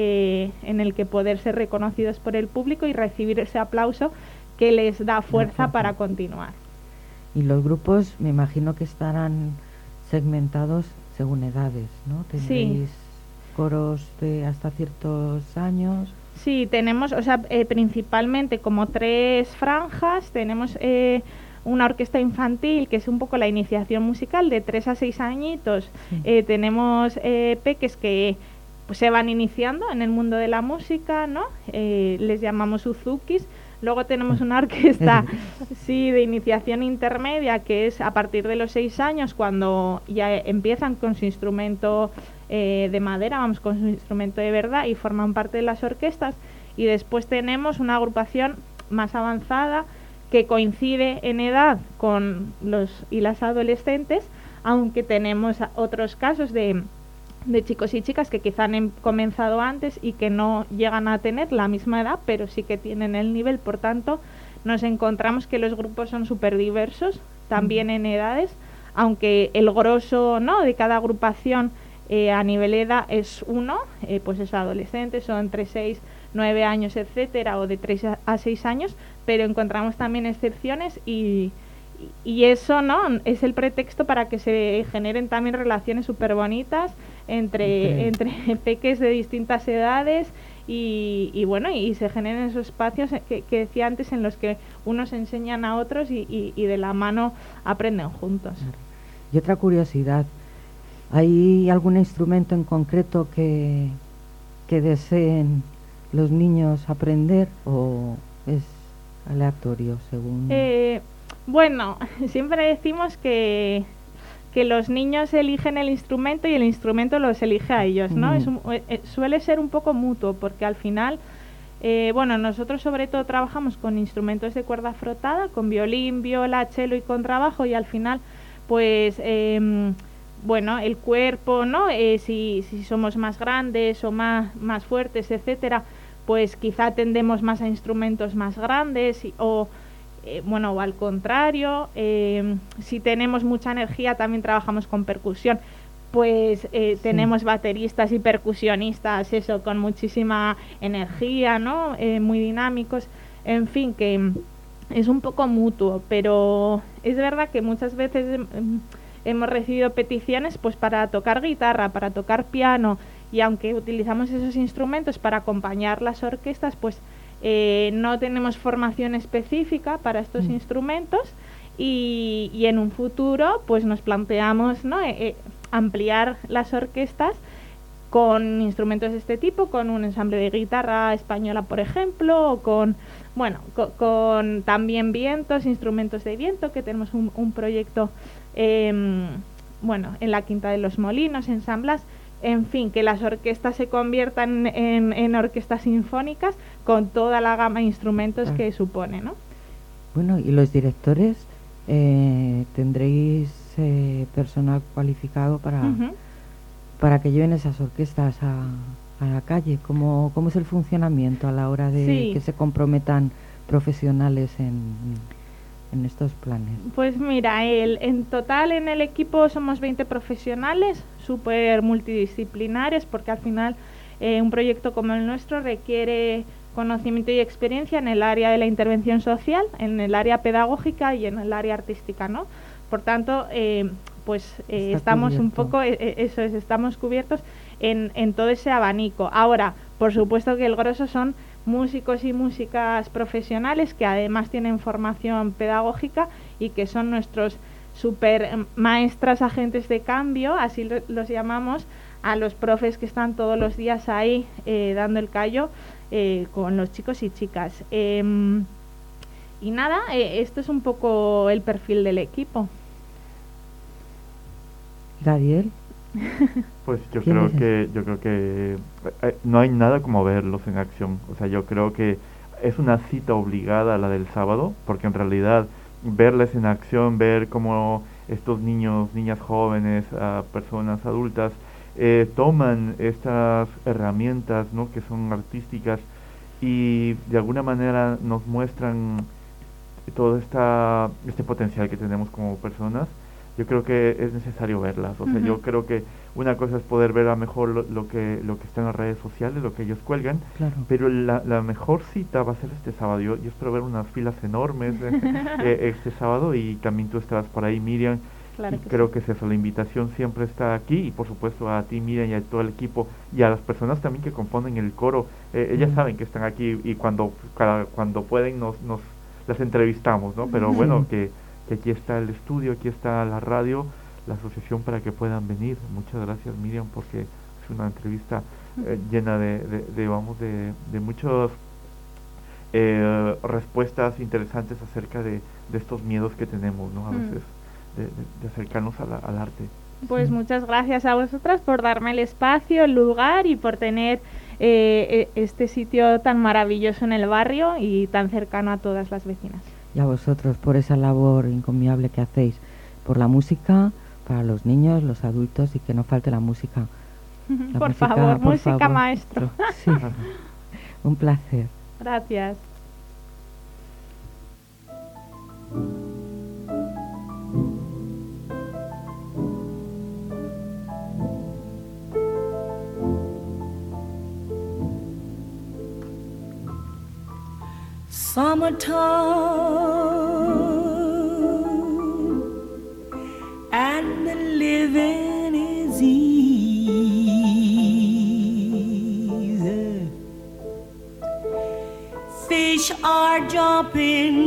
En el que poder ser reconocidos por el público y recibir ese aplauso que les da fuerza para continuar. Y los grupos me imagino que estarán segmentados según edades, ¿no? ¿Tendréis coros de hasta ciertos años? Sí, tenemos, o sea, principalmente como 3 franjas. Tenemos una orquesta infantil, que es un poco la iniciación musical de 3 a 6 añitos. Tenemos peques que pues, se van iniciando en el mundo de la música, ¿no? Les llamamos uzukis. Luego tenemos una orquesta de iniciación intermedia, que es a partir de los 6 años, cuando ya empiezan con su instrumento de madera, vamos, con su instrumento de verdad, y forman parte de las orquestas. Y después tenemos una agrupación más avanzada que coincide en edad con los y las adolescentes, aunque tenemos otros casos de chicos y chicas que quizá han comenzado antes y que no llegan a tener la misma edad, pero sí que tienen el nivel. Por tanto, nos encontramos que los grupos son súper diversos, también en edades, aunque el grosso, ¿no?, de cada agrupación a nivel edad es uno, pues es adolescentes, son entre 6, 9 años, etcétera, o de 3 a 6 años, pero encontramos también excepciones y eso, ¿no?, es el pretexto para que se generen también relaciones súper bonitas entre peques de distintas edades y bueno, y se generen esos espacios que decía antes, en los que unos enseñan a otros y de la mano aprenden juntos. Y otra curiosidad, ¿hay algún instrumento en concreto que deseen los niños aprender o es aleatorio según...? Bueno, siempre decimos que los niños eligen el instrumento y el instrumento los elige a ellos, ¿no? Suele ser un poco mutuo, porque al final, bueno, nosotros sobre todo trabajamos con instrumentos de cuerda frotada, con violín, viola, cello y contrabajo, y al final, pues, bueno, el cuerpo, ¿no? Si somos más grandes o más fuertes, etcétera, pues quizá tendemos más a instrumentos más grandes o al contrario, si tenemos mucha energía también trabajamos con percusión, pues tenemos bateristas y percusionistas, eso, con muchísima energía, ¿no? Muy dinámicos, en fin, que es un poco mutuo, pero es verdad que muchas veces hemos recibido peticiones pues para tocar guitarra, para tocar piano, y aunque utilizamos esos instrumentos para acompañar las orquestas, pues no tenemos formación específica para estos instrumentos y en un futuro pues nos planteamos, ¿no?, ampliar las orquestas con instrumentos de este tipo, con un ensamble de guitarra española, por ejemplo, o con también vientos, instrumentos de viento, que tenemos un proyecto en la Quinta de los Molinos, ensamblas. En fin, que las orquestas se conviertan en orquestas sinfónicas con toda la gama de instrumentos que supone, ¿no? Bueno, y los directores, ¿tendréis personal cualificado para que lleven esas orquestas a la calle? ¿Cómo es el funcionamiento a la hora de que se comprometan profesionales en estos planes? Pues mira, en total en el equipo somos 20 profesionales, súper multidisciplinares, porque al final un proyecto como el nuestro requiere conocimiento y experiencia en el área de la intervención social, en el área pedagógica y en el área artística, ¿no? Por tanto, estamos cubierto. Un poco, estamos cubiertos en todo ese abanico. Ahora, por supuesto que el grosso son músicos y músicas profesionales que además tienen formación pedagógica y que son nuestros super maestras agentes de cambio, así los llamamos, a los profes que están todos los días ahí dando el callo con los chicos y chicas. Y Y nada, esto es un poco el perfil del equipo. Daniel. Pues yo ¿Quién creo es? que no hay nada como verlos en acción. O sea, yo creo que es una cita obligada la del sábado, porque en realidad verles en acción, ver cómo estos niños, niñas jóvenes, personas adultas toman estas herramientas, ¿no?, que son artísticas y de alguna manera nos muestran todo este potencial que tenemos como personas. Yo creo que es necesario verlas. O sea, yo creo que una cosa es poder ver a lo mejor lo que está en las redes sociales, lo que ellos cuelgan, Claro. pero la mejor cita va a ser este sábado. Yo espero ver unas filas enormes este sábado, y también tú estarás por ahí, Miriam. Claro Y que creo sí. que es eso, la invitación siempre está aquí, y por supuesto a ti, Miriam, y a todo el equipo, y a las personas también que componen el coro. Ellas saben que están aquí, y cuando pueden las entrevistamos, ¿no? Pero bueno, que aquí está el estudio, aquí está la radio, la asociación, para que puedan venir. Muchas gracias, Miriam, porque es una entrevista llena de muchas respuestas interesantes acerca de estos miedos que tenemos, ¿no? A veces de acercarnos al arte. Pues muchas gracias a vosotras por darme el espacio, el lugar y por tener este sitio tan maravilloso en el barrio y tan cercano a todas las vecinas. Y a vosotros por esa labor encomiable que hacéis por la música, para los niños, los adultos, y que no falte la música. La Por música, favor, por música favor. maestro. Sí, un placer. Gracias. Summertime and the living is easy. Fish are jumping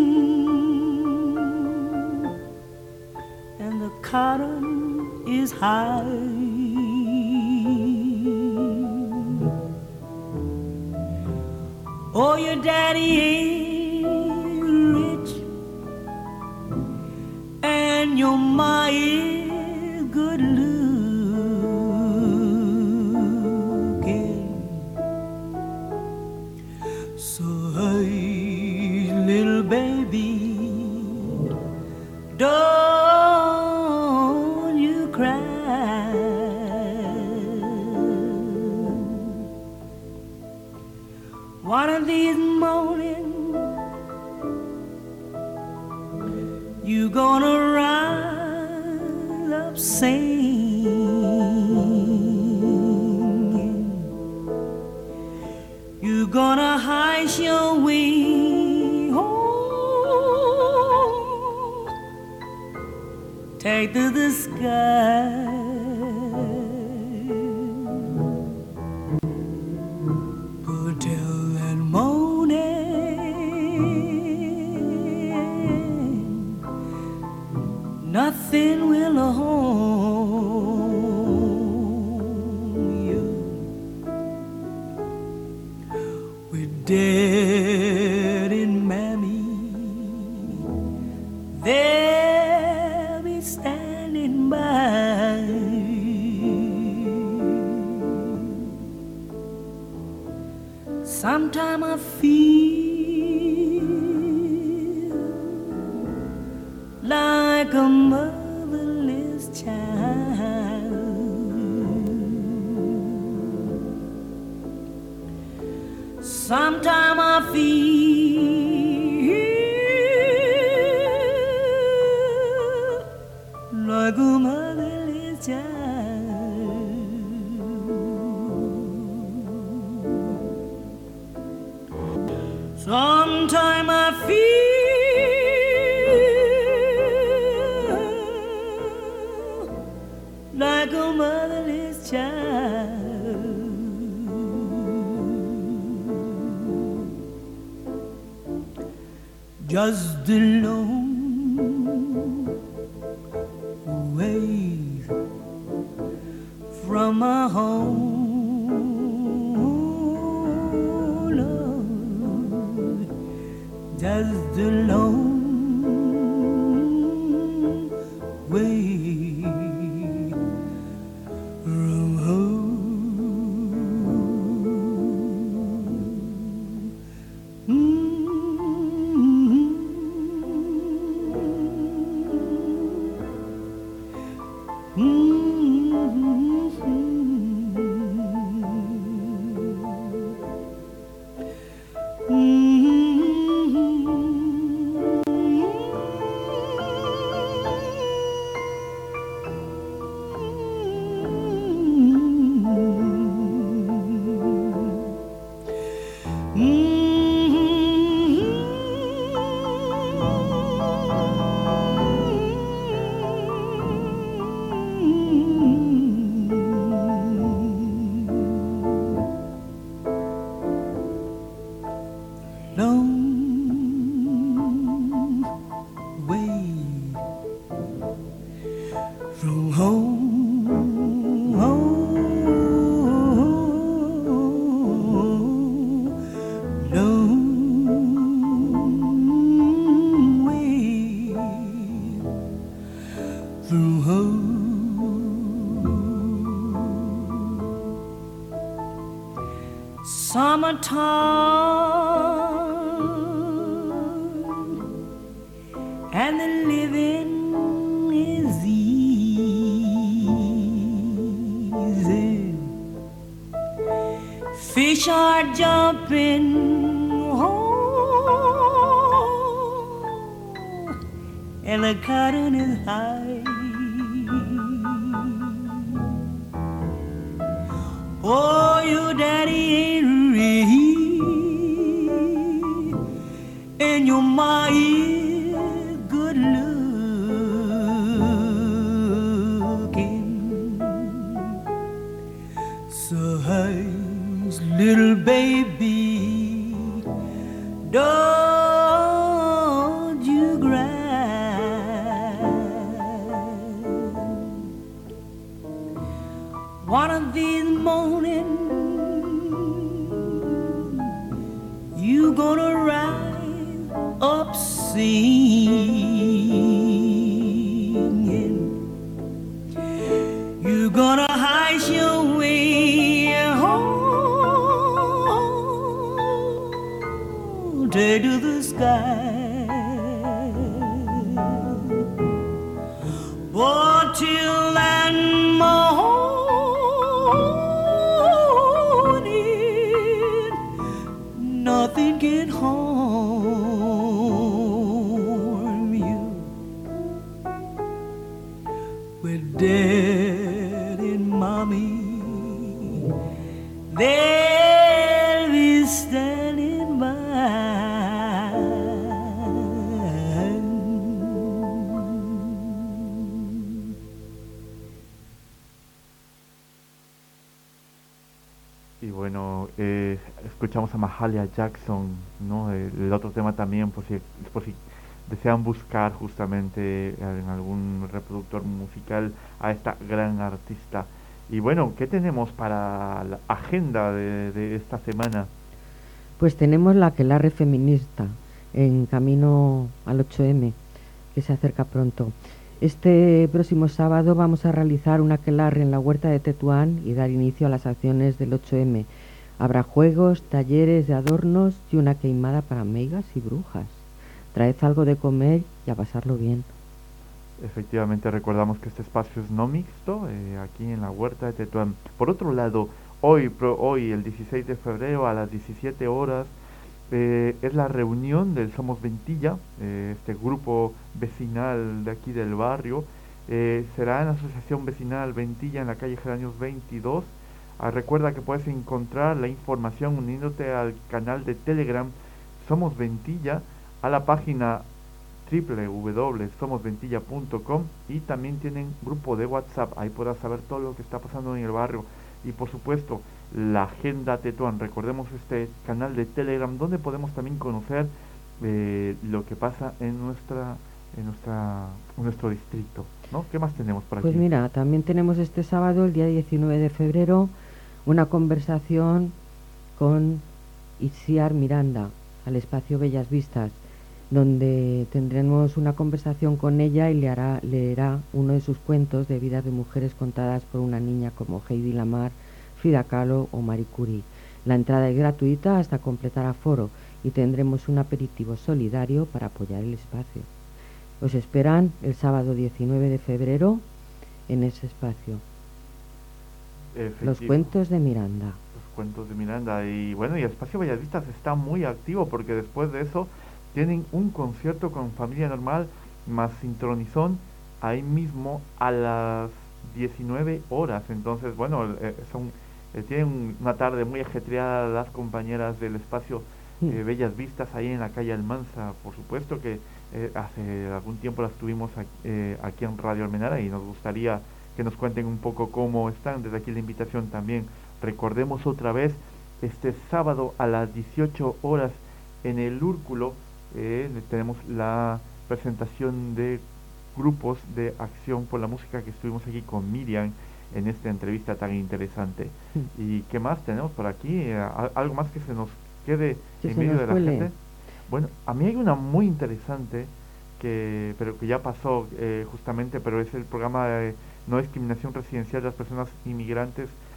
and the cotton is high. Oh, your daddy ain't rich, and your ma is good looking. So hey, little baby, don't you cry. One of these mornings you gonna rise up singing. You gonna hide your wing, oh, take to the sky. But till that morning, nothing will harm you. With Dad and Mammy, they'll be standing by. Sometime I feel like a motherless child. Sometime I feel like a motherless child. Sometime I feel like a motherless child. Just alone away from my home. Lord, just alone summertime, and the living is easy. Fish are jumping, oh, and the cotton is high. Oh, your daddy ain't rich, and your ma is good looking. So hush, little baby, don't you cry. One of these mornings you gonna rise up singing. You gonna hide your way home, take to the sky. But till that morning, nothing can harm you. With Dad and Mommy, they'll be standing by. Y bueno, escuchamos a Mahalia Jackson, ¿no? El otro tema también, por si desean buscar justamente en algún reproductor musical a esta gran artista. Y bueno, ¿qué tenemos para la agenda de esta semana? Pues tenemos la aquelarre feminista en camino al 8M, que se acerca pronto. Este próximo sábado vamos a realizar un aquelarre en la huerta de Tetuán y dar inicio a las acciones del 8M. Habrá juegos, talleres de adornos y una queimada para meigas y brujas. Traed algo de comer y a pasarlo bien. Efectivamente, recordamos que este espacio es no mixto, aquí en la huerta de Tetuán. Por otro lado, hoy el 16 de febrero a las 17 horas, es la reunión del Somos Ventilla, este grupo vecinal de aquí del barrio. Será en la Asociación Vecinal Ventilla en la calle Geranios 22. Recuerda que puedes encontrar la información uniéndote al canal de Telegram Somos Ventilla, a la página www.somosventilla.com, y también tienen grupo de WhatsApp. Ahí podrás saber todo lo que está pasando en el barrio. Y por supuesto, la Agenda Tetuán. Recordemos este canal de Telegram donde podemos también conocer lo que pasa en nuestro distrito, ¿no? ¿Qué más tenemos por aquí? Pues mira, también tenemos este sábado, el día 19 de febrero, una conversación con Itziar Miranda al espacio Bellas Vistas, donde tendremos una conversación con ella y leerá uno de sus cuentos de vidas de mujeres contadas por una niña como Heidi Lamar, Frida Kahlo o Marie Curie. La entrada es gratuita hasta completar aforo y tendremos un aperitivo solidario para apoyar el espacio. Os esperan el sábado 19 de febrero en ese espacio. Los cuentos de Miranda. Los cuentos de Miranda. Y bueno, y el espacio Bellas Vistas está muy activo porque después de eso tienen un concierto con Familia Normal más Sincronizón ahí mismo a las 19 horas. Entonces, bueno, tienen una tarde muy ajetreada las compañeras del espacio Bellas Vistas ahí en la calle Almanza. Por supuesto que hace algún tiempo las tuvimos aquí en Radio Almenara y nos gustaría que nos cuenten un poco cómo están. Desde aquí la invitación también. Recordemos otra vez, este sábado a las 18 horas en el Úrculo tenemos la presentación de grupos de acción por la música que estuvimos aquí con Miriam en esta entrevista tan interesante. ¿Y qué más tenemos por aquí? ¿Algo más que se nos quede en medio de la gente? Bueno, a mí hay una muy interesante pero que ya pasó justamente, pero es el programa de no discriminación residencial de las personas inmigrantes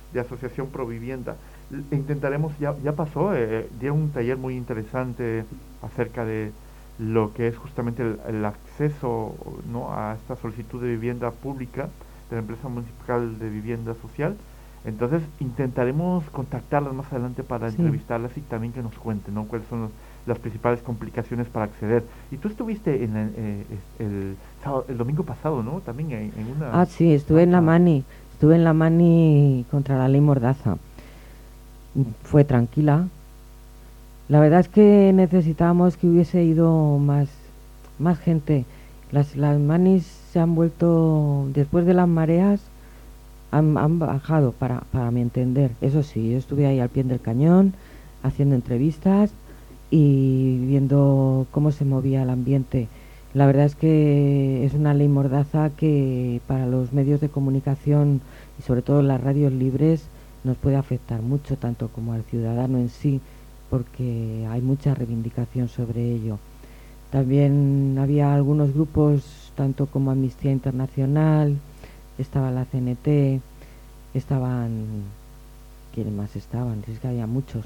de Asociación Provivienda. Intentaremos, ya pasó, dieron un taller muy interesante acerca de lo que es justamente el acceso, ¿no?, a esta solicitud de vivienda pública de la empresa municipal de vivienda social. Entonces intentaremos contactarlas más adelante para entrevistarlas y también que nos cuenten, ¿no?, cuáles son las principales complicaciones para acceder. Y tú estuviste en el domingo pasado, ¿no?, también en una... Ah, sí, estuve en la Mani contra la ley Mordaza. Fue tranquila. La verdad es que necesitábamos que hubiese ido más gente. Las manis se han vuelto, después de las mareas, han bajado para mi entender. Eso sí, yo estuve ahí al pie del cañón, haciendo entrevistas y viendo cómo se movía el ambiente. La verdad es que es una ley Mordaza que para los medios de comunicación y sobre todo las radios libres nos puede afectar mucho, tanto como al ciudadano en sí, porque hay mucha reivindicación sobre ello. También había algunos grupos, tanto como Amnistía Internacional, estaba la CNT, ¿quiénes más estaban? Es que había muchos.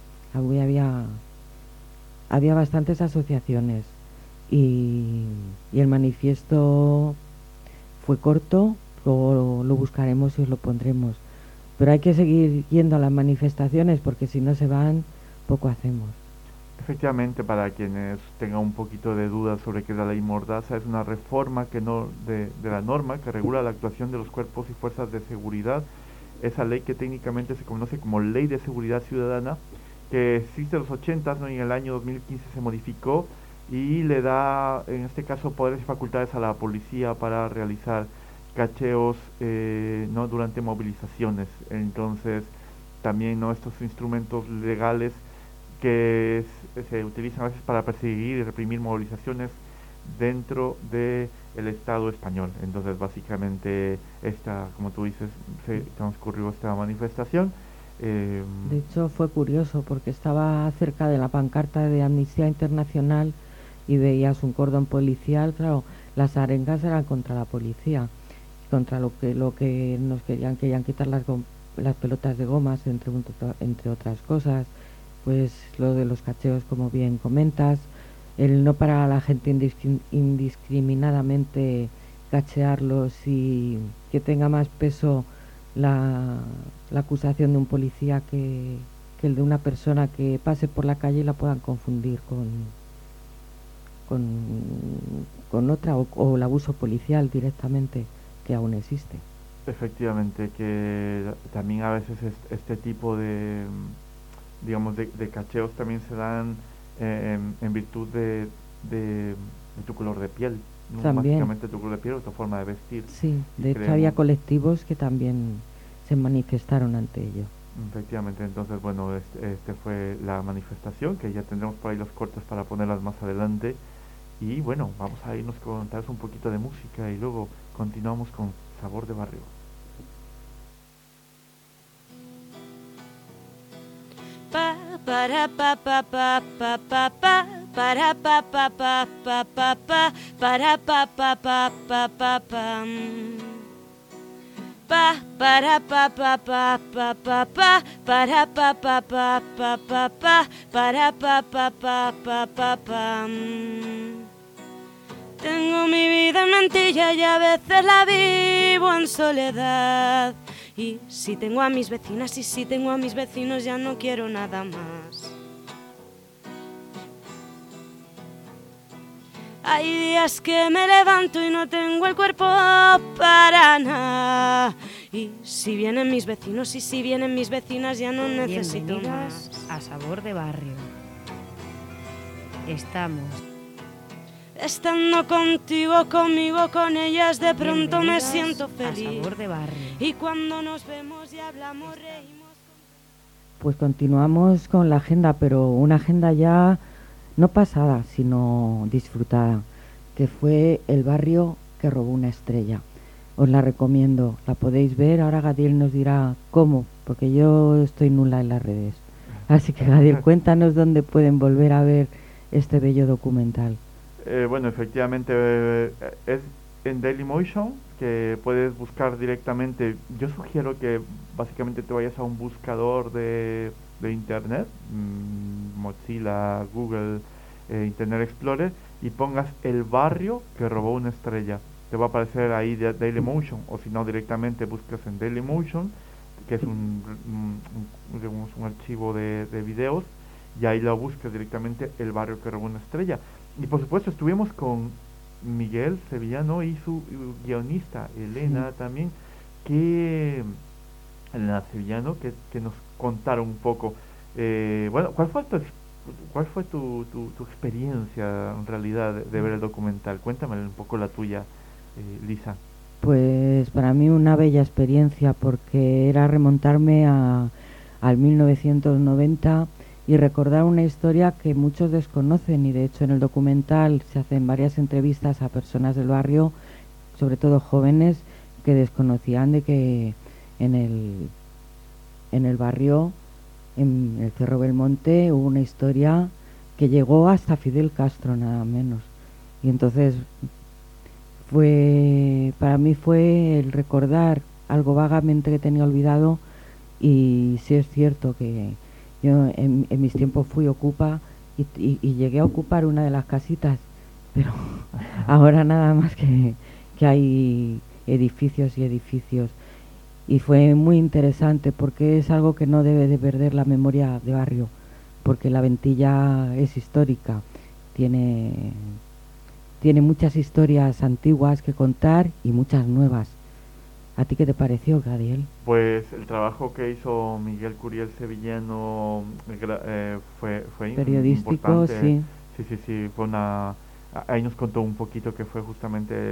Había bastantes asociaciones y el manifiesto fue corto, luego lo buscaremos y os lo pondremos. Pero hay que seguir yendo a las manifestaciones porque si no se van, poco hacemos. Efectivamente, para quienes tengan un poquito de dudas sobre qué es la ley Mordaza, es una reforma de la norma que regula la actuación de los cuerpos y fuerzas de seguridad. Esa ley que técnicamente se conoce como Ley de Seguridad Ciudadana, que existe en los 80, ¿no?, y en el año 2015 se modificó y le da, en este caso, poderes y facultades a la policía para realizar cacheos, ¿no?, durante movilizaciones. Entonces, también, ¿no?, estos instrumentos legales que se utilizan a veces para perseguir y reprimir movilizaciones dentro del Estado español. Entonces, básicamente, como tú dices, se transcurrió esta manifestación. De hecho, fue curioso porque estaba cerca de la pancarta de Amnistía Internacional y veías un cordón policial. Claro, las arengas eran contra la policía, contra lo que nos querían quitar las pelotas de gomas, entre otras cosas. Pues lo de los cacheos, como bien comentas, el no parar a la gente indiscriminadamente, cachearlos y que tenga más peso la acusación de un policía que el de una persona que pase por la calle y la puedan confundir con otra, o el abuso policial directamente, que aún existe. Efectivamente, que también a veces este tipo de cacheos también se dan en virtud de tu color de piel, ¿no? También. Básicamente tu color de piel o tu forma de vestir. Sí, de hecho había colectivos que también se manifestaron ante ello. Efectivamente, entonces bueno, este fue la manifestación, que ya tendremos por ahí los cortes para ponerlas más adelante. Y bueno, vamos a irnos con tal vez un poquito de música y luego continuamos con Sabor de Barrio. Para pa pa pa pa pa pa para pa pa pa pa pa pa para pa pa pa pa pa pa para pa pa pa pa pa pa para pa pa pa pa pa pa para pa pa pa pa pa pa. Tengo mi vida en mantilla y a veces la vivo en soledad. Y si tengo a mis vecinas y si tengo a mis vecinos ya no quiero nada más. Hay días que me levanto y no tengo el cuerpo para nada. Y si vienen mis vecinos y si vienen mis vecinas ya no necesito más. A Sabor de Barrio. Estamos estando contigo, conmigo, con ellas, de pronto me siento feliz. A Sabor de Barrio. Y cuando nos vemos y hablamos, reímos. Pues continuamos con la agenda, pero una agenda ya no pasada, sino disfrutada, que fue El barrio que robó una estrella. Os la recomiendo, la podéis ver. Ahora Gadiel nos dirá cómo, porque yo estoy nula en las redes. Así que Gadiel, cuéntanos dónde pueden volver a ver este bello documental. Bueno, efectivamente, es en Dailymotion, que puedes buscar directamente. Yo sugiero que básicamente te vayas a un buscador de internet, Mozilla, Google, Internet Explorer, y pongas el barrio que robó una estrella. Te va a aparecer ahí Dailymotion, o si no directamente buscas en Dailymotion, que es digamos, un archivo de videos, y ahí lo buscas directamente, el barrio que robó una estrella. Y por supuesto estuvimos con Miguel Sevillano y su guionista Elena también, Elena Sevillano, que nos contaron un poco, bueno, ¿cuál fue tu experiencia en realidad de ver el documental? Cuéntame un poco la tuya, Lisa. Pues para mí una bella experiencia, porque era remontarme al 1990 y recordar una historia que muchos desconocen, y de hecho en el documental se hacen varias entrevistas a personas del barrio, sobre todo jóvenes, que desconocían de que en el barrio, en el Cerro Belmonte, hubo una historia que llegó hasta Fidel Castro, nada menos. Y entonces para mí fue el recordar algo vagamente que tenía olvidado. Y sí es cierto que yo en mis tiempos fui ocupa y llegué a ocupar una de las casitas, pero ahora nada más que hay edificios y edificios. Y fue muy interesante, porque es algo que no debe de perder la memoria de barrio, porque la Ventilla es histórica, tiene muchas historias antiguas que contar y muchas nuevas. ¿A ti qué te pareció, Gadiel? Pues el trabajo que hizo Miguel Curiel Sevillano fue periodístico, importante. sí. Sí, ahí nos contó un poquito que fue justamente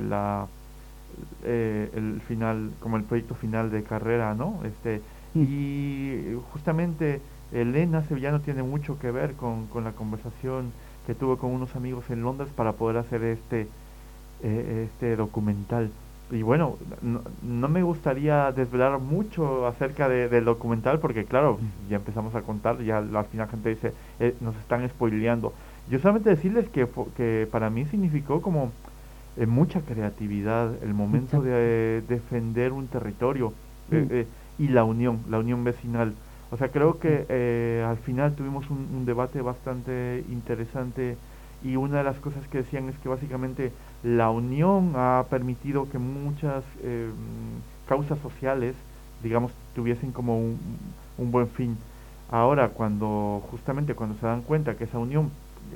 el final, como el proyecto final de carrera, ¿no? Y justamente Elena Sevillano tiene mucho que ver con la conversación que tuve con unos amigos en Londres para poder hacer este documental. Y bueno, no me gustaría desvelar mucho acerca del documental, porque claro, ya empezamos a contar, ya al final la gente dice, nos están spoileando. Yo solamente decirles que para mí significó como mucha creatividad, el momento de defender un territorio, y la unión vecinal. O sea, creo que al final tuvimos un debate bastante interesante, y una de las cosas que decían es que básicamente la unión ha permitido que muchas causas sociales, digamos, tuviesen como un buen fin. Ahora, cuando se dan cuenta que esa unión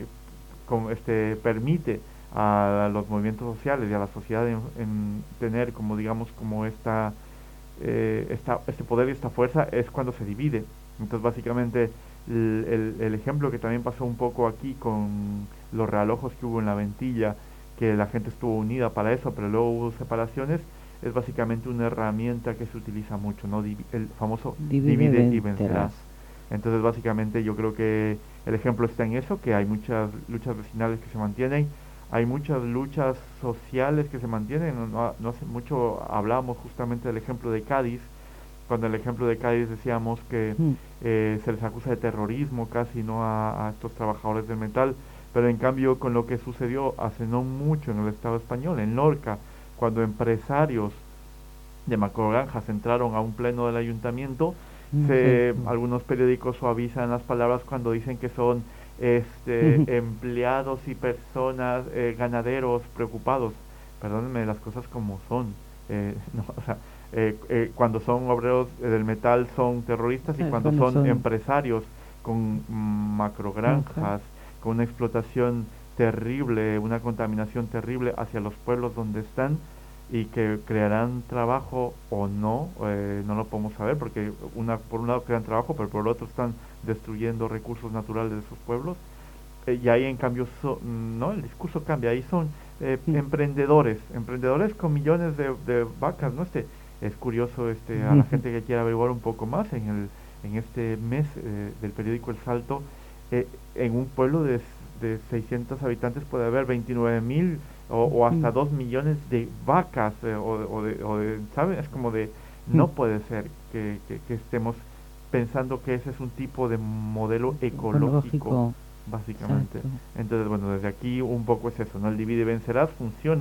permite a los movimientos sociales y a la sociedad en tener como, digamos, como este poder y esta fuerza, es cuando se divide. Entonces básicamente el ejemplo que también pasó un poco aquí con los realojos que hubo en la Ventilla, que la gente estuvo unida para eso, pero luego hubo separaciones, es básicamente una herramienta que se utiliza mucho, ¿no? El famoso divide y vencerás. Entonces básicamente yo creo que el ejemplo está en eso, que hay muchas luchas vecinales que se mantienen, hay muchas luchas sociales que se mantienen. No hace mucho hablábamos justamente del ejemplo de Cádiz, cuando en el ejemplo de Cádiz decíamos que se les acusa de terrorismo casi, ¿no?, a estos trabajadores del metal, pero en cambio con lo que sucedió hace no mucho en el Estado español, en Lorca, cuando empresarios de macrogranjas entraron a un pleno del ayuntamiento, algunos periódicos suavizan las palabras cuando dicen que son empleados y personas, ganaderos preocupados. Perdónenme las cosas como son. Cuando son obreros del metal son terroristas, y cuando son empresarios con macrogranjas, con una explotación terrible, una contaminación terrible hacia los pueblos donde están, y que crearán trabajo o no, no lo podemos saber, porque por un lado crean trabajo, pero por el otro están destruyendo recursos naturales de esos pueblos, y ahí en cambio no, el discurso cambia, ahí son emprendedores con millones de vacas, ¿no? Es curioso, a la gente que quiera averiguar un poco más, en este mes del periódico El Salto, en un pueblo de 600 habitantes puede haber 29.000 o hasta 2 millones de vacas, ¿saben? Es como no puede ser que estemos pensando que ese es un tipo de modelo ecológico, básicamente. Exacto. Entonces, bueno, desde aquí un poco es eso, ¿no? El divide y vencerás funciona,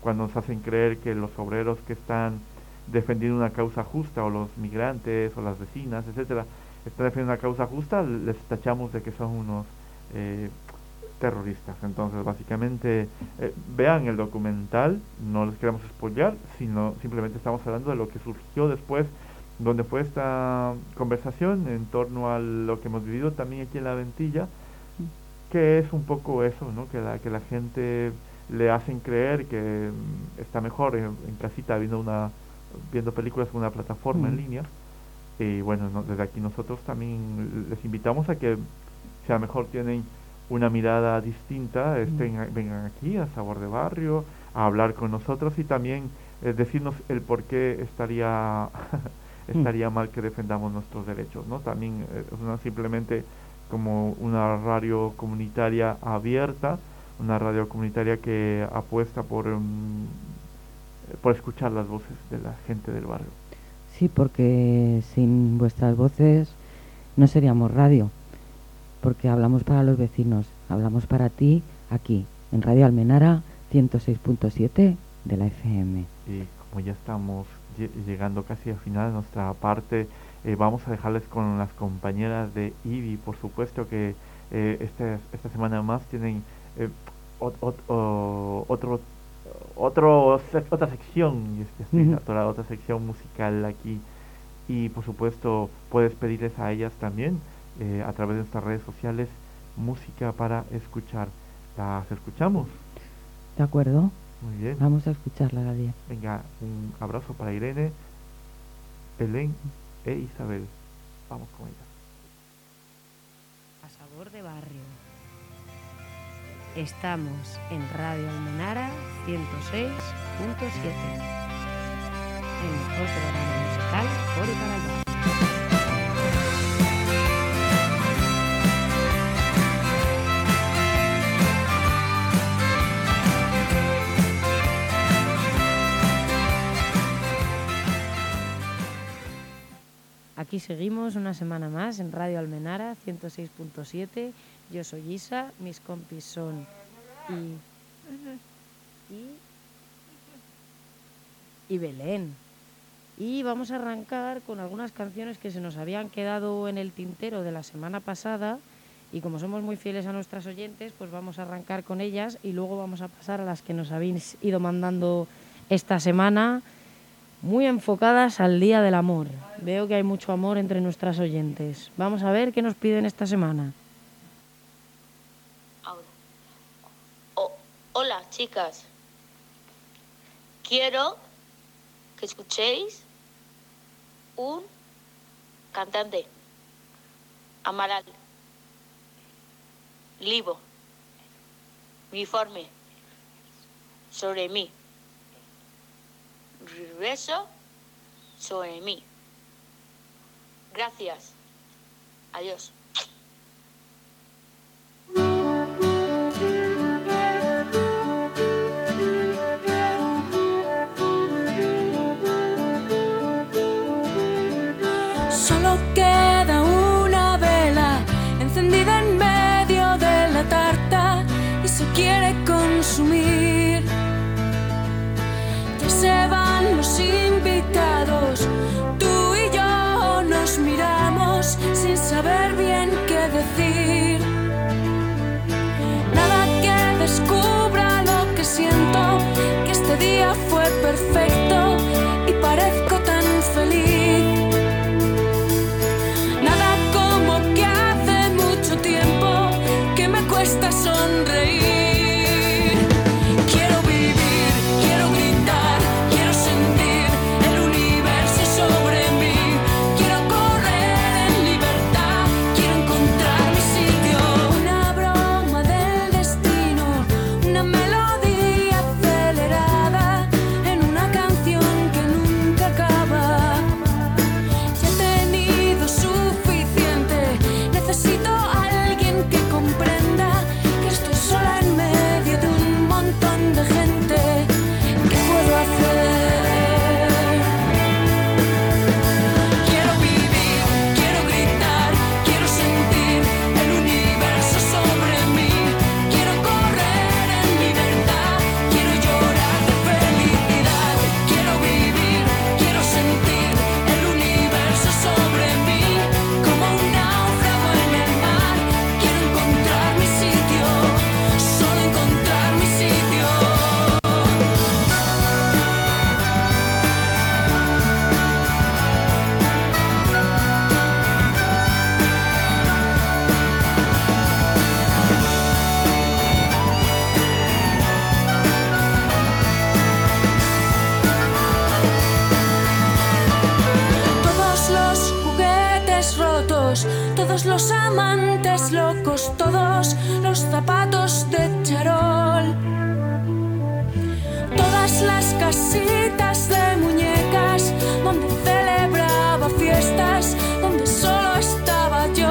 cuando nos hacen creer que los obreros que están defendiendo una causa justa, o los migrantes, o las vecinas, etcétera, están defendiendo una causa justa, les tachamos de que son unos terroristas. Entonces, básicamente, vean el documental, no les queremos spoilear, sino simplemente estamos hablando de lo que surgió después, donde fue esta conversación en torno a lo que hemos vivido también aquí en La Ventilla, que es un poco eso, ¿no? Que la gente le hacen creer que está mejor en casita viendo películas en una plataforma en línea. Y bueno, desde aquí nosotros también les invitamos a que, si a lo mejor tienen una mirada distinta, vengan aquí a Sabor de Barrio a hablar con nosotros, y también decirnos el por qué estaría mal que defendamos nuestros derechos, ¿no? También simplemente como una radio comunitaria abierta, una radio comunitaria que apuesta por escuchar las voces de la gente del barrio. Sí, porque sin vuestras voces no seríamos radio, porque hablamos para los vecinos, hablamos para ti aquí, en Radio Almenara 106.7 de la FM. Y como ya estamos llegando casi al final de nuestra parte, vamos a dejarles con las compañeras de IBI, por supuesto que esta semana más tienen otra sección, otra sección musical aquí, y por supuesto puedes pedirles a ellas también a través de nuestras redes sociales música para escuchar. ¿Las escuchamos? De acuerdo. Muy bien. Vamos a escucharla, Gabriel. Venga, un abrazo para Irene, Belén e Isabel. Vamos con ellas. A Sabor de Barrio. Estamos en Radio Almenara 106.7. El mejor programa musical por y para el barrio. Aquí seguimos una semana más en Radio Almenara 106.7. Yo soy Isa, mis compis son y Belén. Y vamos a arrancar con algunas canciones que se nos habían quedado en el tintero de la semana pasada, y como somos muy fieles a nuestras oyentes, pues vamos a arrancar con ellas y luego vamos a pasar a las que nos habéis ido mandando esta semana, muy enfocadas al Día del Amor. Veo que hay mucho amor entre nuestras oyentes. Vamos a ver qué nos piden esta semana. Hola, chicas. Quiero que escuchéis un cantante, Amaral, Libo, Uniforme, Sobre mí, Regreso sobre mí. Gracias. Adiós. Solo queda una vela encendida en medio de la tarta y se quiere consumir. Ya se van los invitados, tú y yo nos miramos sin saber bien qué decir. Nada que descubra lo que siento, que este día fue perfecto y parezco tan feliz. Nada como que hace mucho tiempo que me cuesta sonreír. Quiero vivir, quiero gritar, quiero sentir el universo sobre mí. Quiero correr en libertad, quiero encontrar mi sitio. Una broma del destino, una melodía acelerada en una todos los amantes locos, todos los zapatos de charol, todas las casitas de muñecas donde celebraba fiestas, donde solo estaba yo.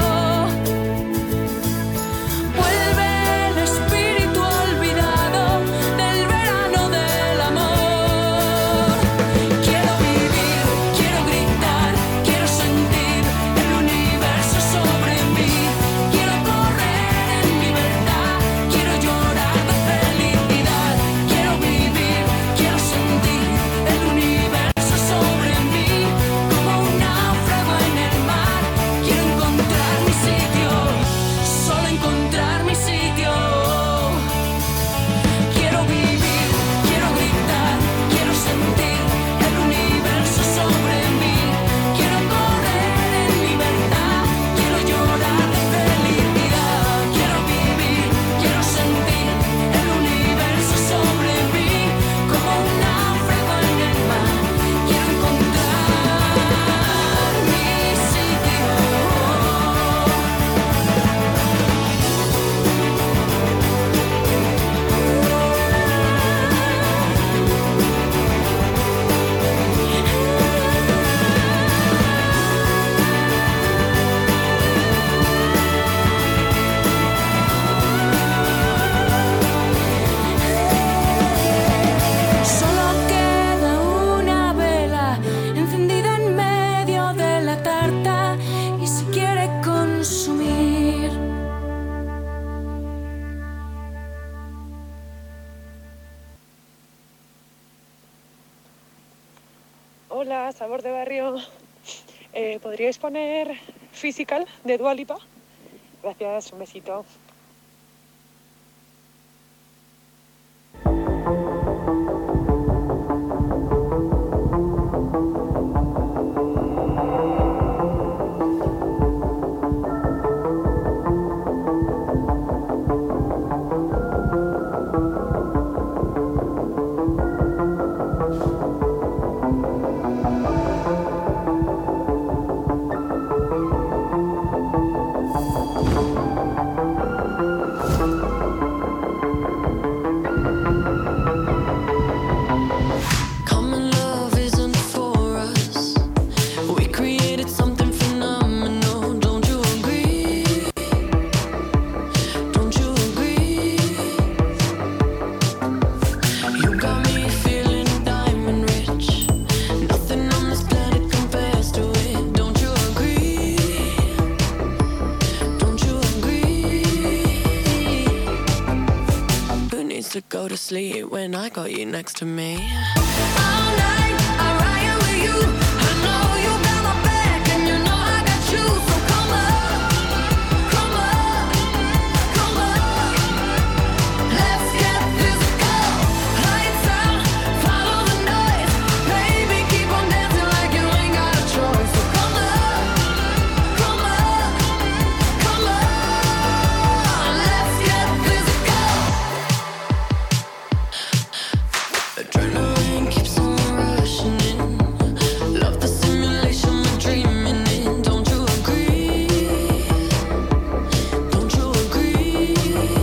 Vuelve el espíritu olvidado del verano del amor. Quiero vivir, quiero gritar, quiero sentir el universo sobre mí. Quiero correr en libertad, quiero llorar de felicidad. Quiero vivir, quiero sentir el universo sobre mí. Como un náufrago en el mar, quiero encontrar mi sitio, solo encontrar mi sitio. Quiero vivir, quiero gritar, quiero sentir el universo sobre mí. Quiero correr en libertad, quiero llorar de felicidad. Quiero vivir, quiero sentir el universo sobre mí. Como un náufrago en el mar, quiero encontrar mi sitio. Solo queda una vela encendida en medio de la tarta y se quiere consumir. Hola, sabor de barrio. ¿Podríais poner Physical de Dua Lipa? Gracias, un besito. Common love isn't for us. We created something phenomenal. Don't you agree? Don't you agree? You got me feeling diamond rich. Nothing on this planet compares to it. Don't you agree? Don't you agree? Who needs to go to sleep when I got you next to me? All night, I ride with you. I know you got my back, and you know I got you. So come up, come up, come up. Let's get physical. Lights out, follow the noise. Baby, keep on dancing like you ain't got a choice. So come up, come up, come up. Let's get physical. Adrenaline keeps on rushing in. Love the simulation we're dreaming in. Don't you agree? Don't you agree?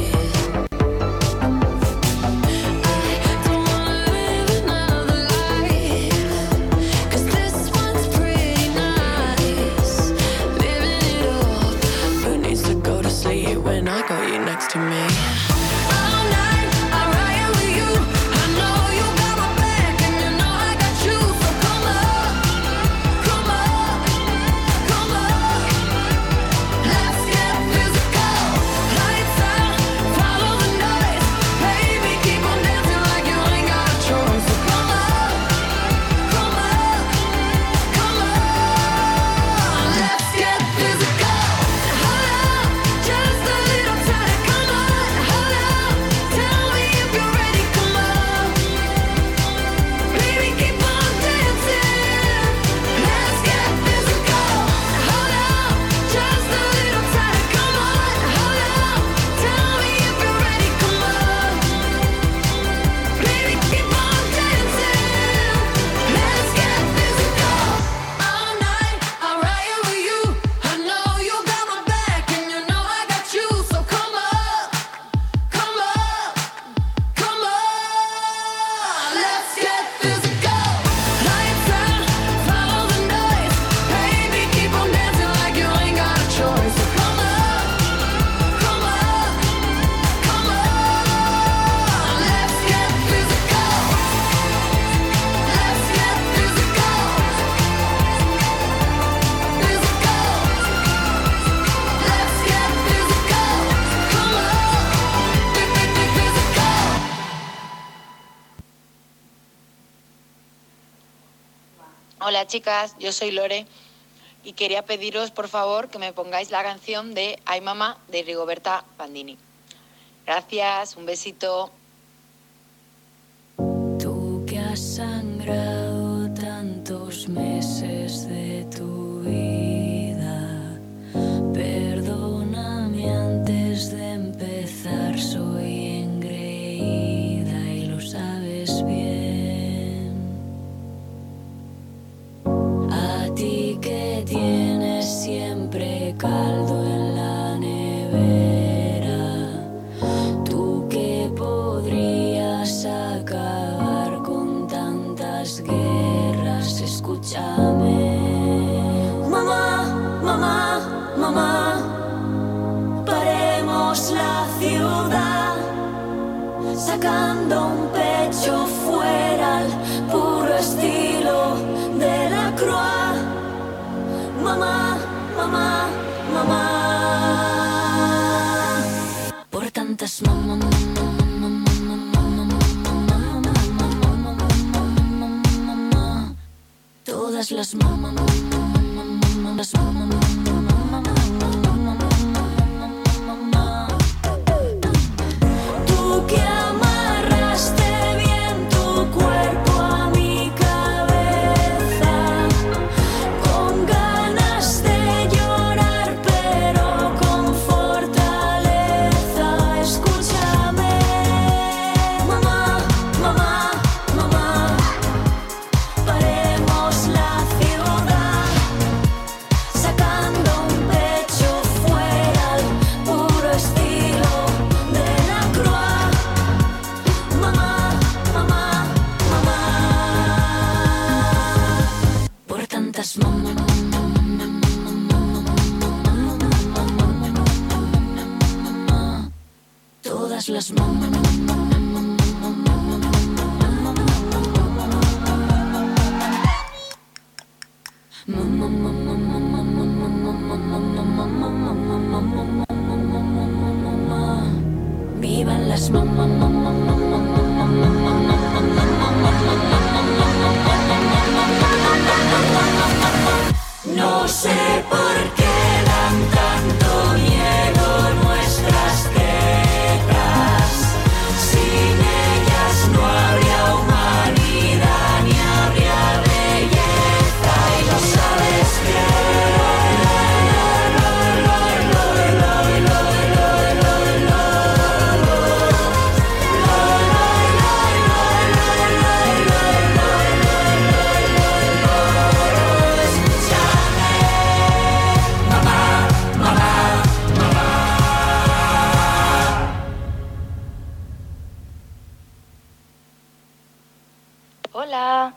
I don't wanna live another life, 'cause this one's pretty nice. Living it up. Who needs to go to sleep when I got you next to me? All night, I ride with you. I know you got my back, and you know I got you. So come up, come up, come up. Let's get physical. Lights out, follow the noise. Baby, keep on dancing like you ain't got a choice. So come up, come up, come up. Let's get physical. Hold up, just a little tighter. Come on, hold Hola chicas, yo soy Lore y quería pediros por favor que me pongáis la canción de Ay Mamá de Rigoberta Bandini. Gracias, un besito. Tú que has sangrado tantos meses de tu vida, perdóname antes de empezar, soy engreída y lo sabes bien. A ti que tienes siempre caldo en la nevera, tú que podrías acabar con tantas guerras, escúchame. Mamá, mamá, mamá, paremos la ciudad, sacando un pecho fuera al puro estilo de la Croix. Mamá, mamá, mamá, por tantas mamá, todas las mamá, las mamá. Tú que amarraste bien tu cuerpo a mi cabeza, con ganas de llorar pero con fortaleza, escúchame. Mamá, mamá, mamá, paremos la ciudad, sacando un pecho fuera al puro estilo de la Croix. Mamá, mamá, mamá, por tantas mamá, todas las mamá. Vivan las mamá. No sé por qué dan tanto miedo nuestras teclas. Sin ellas no habría humanidad ni habría belleza, y lo sabes Hola.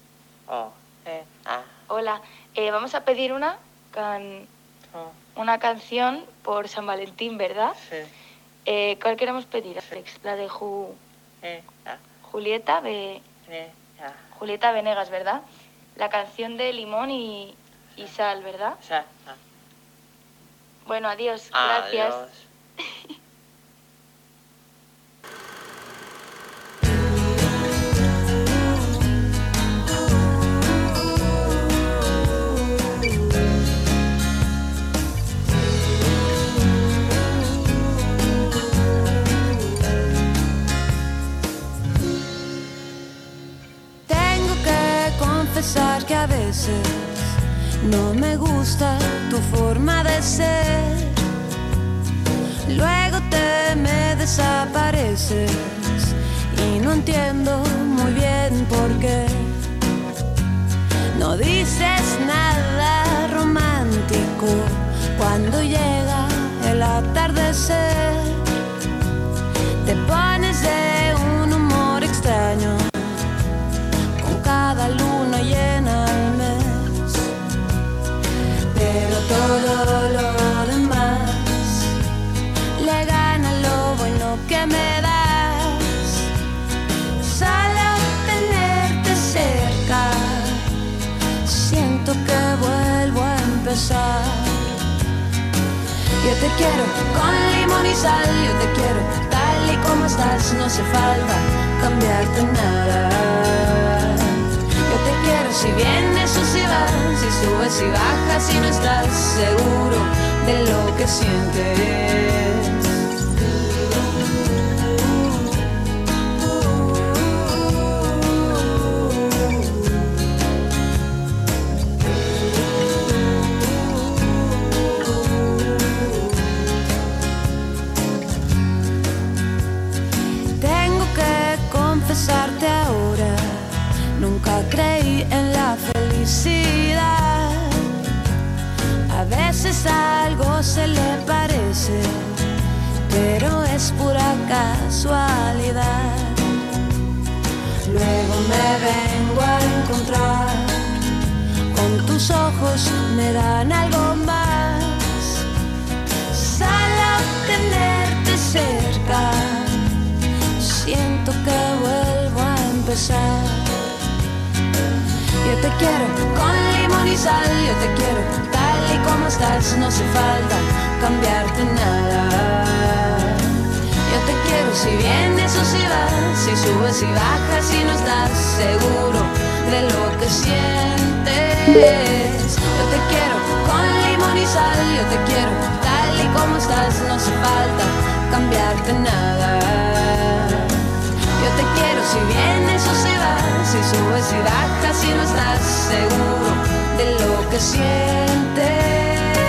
Hola. Vamos a pedir una canción por San Valentín, ¿verdad? Sí. ¿Cuál queremos pedir, Alex? La de Julieta Julieta Venegas, ¿verdad? La canción de Limón y Sal, ¿verdad? Sí. Bueno, adiós. Gracias. Adiós. Tengo que confesar que a veces no me gusta tu forma de ser. Luego te me desapareces y no entiendo muy bien por qué. No dices nada romántico cuando llega el atardecer. Te pones de un humor extraño con cada luna llena al mes. Pero todo lo demás le gana lo bueno que me das. Solo tenerte cerca, siento que vuelvo a empezar. Yo te quiero con limón y sal, yo te quiero tal y como estás, no hace falta cambiarte nada. Yo te quiero si vienes o si vas, si subes y bajas, si no estás seguro de lo que sientes. Confesarte ahora, nunca creí en la felicidad. A veces algo se le parece, pero es pura casualidad. Luego me vengo a encontrar, con tus ojos me dan algo más. Sal a tenerte cerca, siento que vuelvo a empezar. Yo te quiero con limón y sal, yo te quiero tal y como estás, no hace falta cambiarte nada. Yo te quiero si vienes o si vas, si subes y bajas, si no estás seguro de lo que sientes. Yo te quiero con limón y sal, yo te quiero tal y como estás, no hace falta cambiarte nada. Yo te quiero si vienes o si vas, si subes y bajas, si no estás seguro de lo que sientes.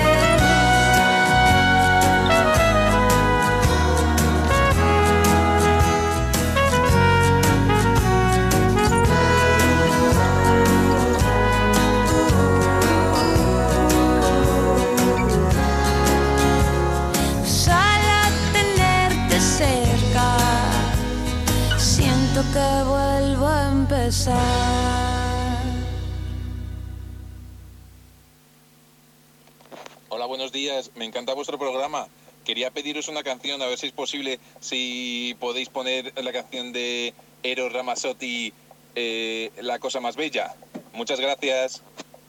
Que vuelvo a empezar. Hola, buenos días. Me encanta vuestro programa. Quería pediros una canción, a ver si es posible, si podéis poner la canción de Eros Ramazzotti, La cosa más bella. Muchas gracias.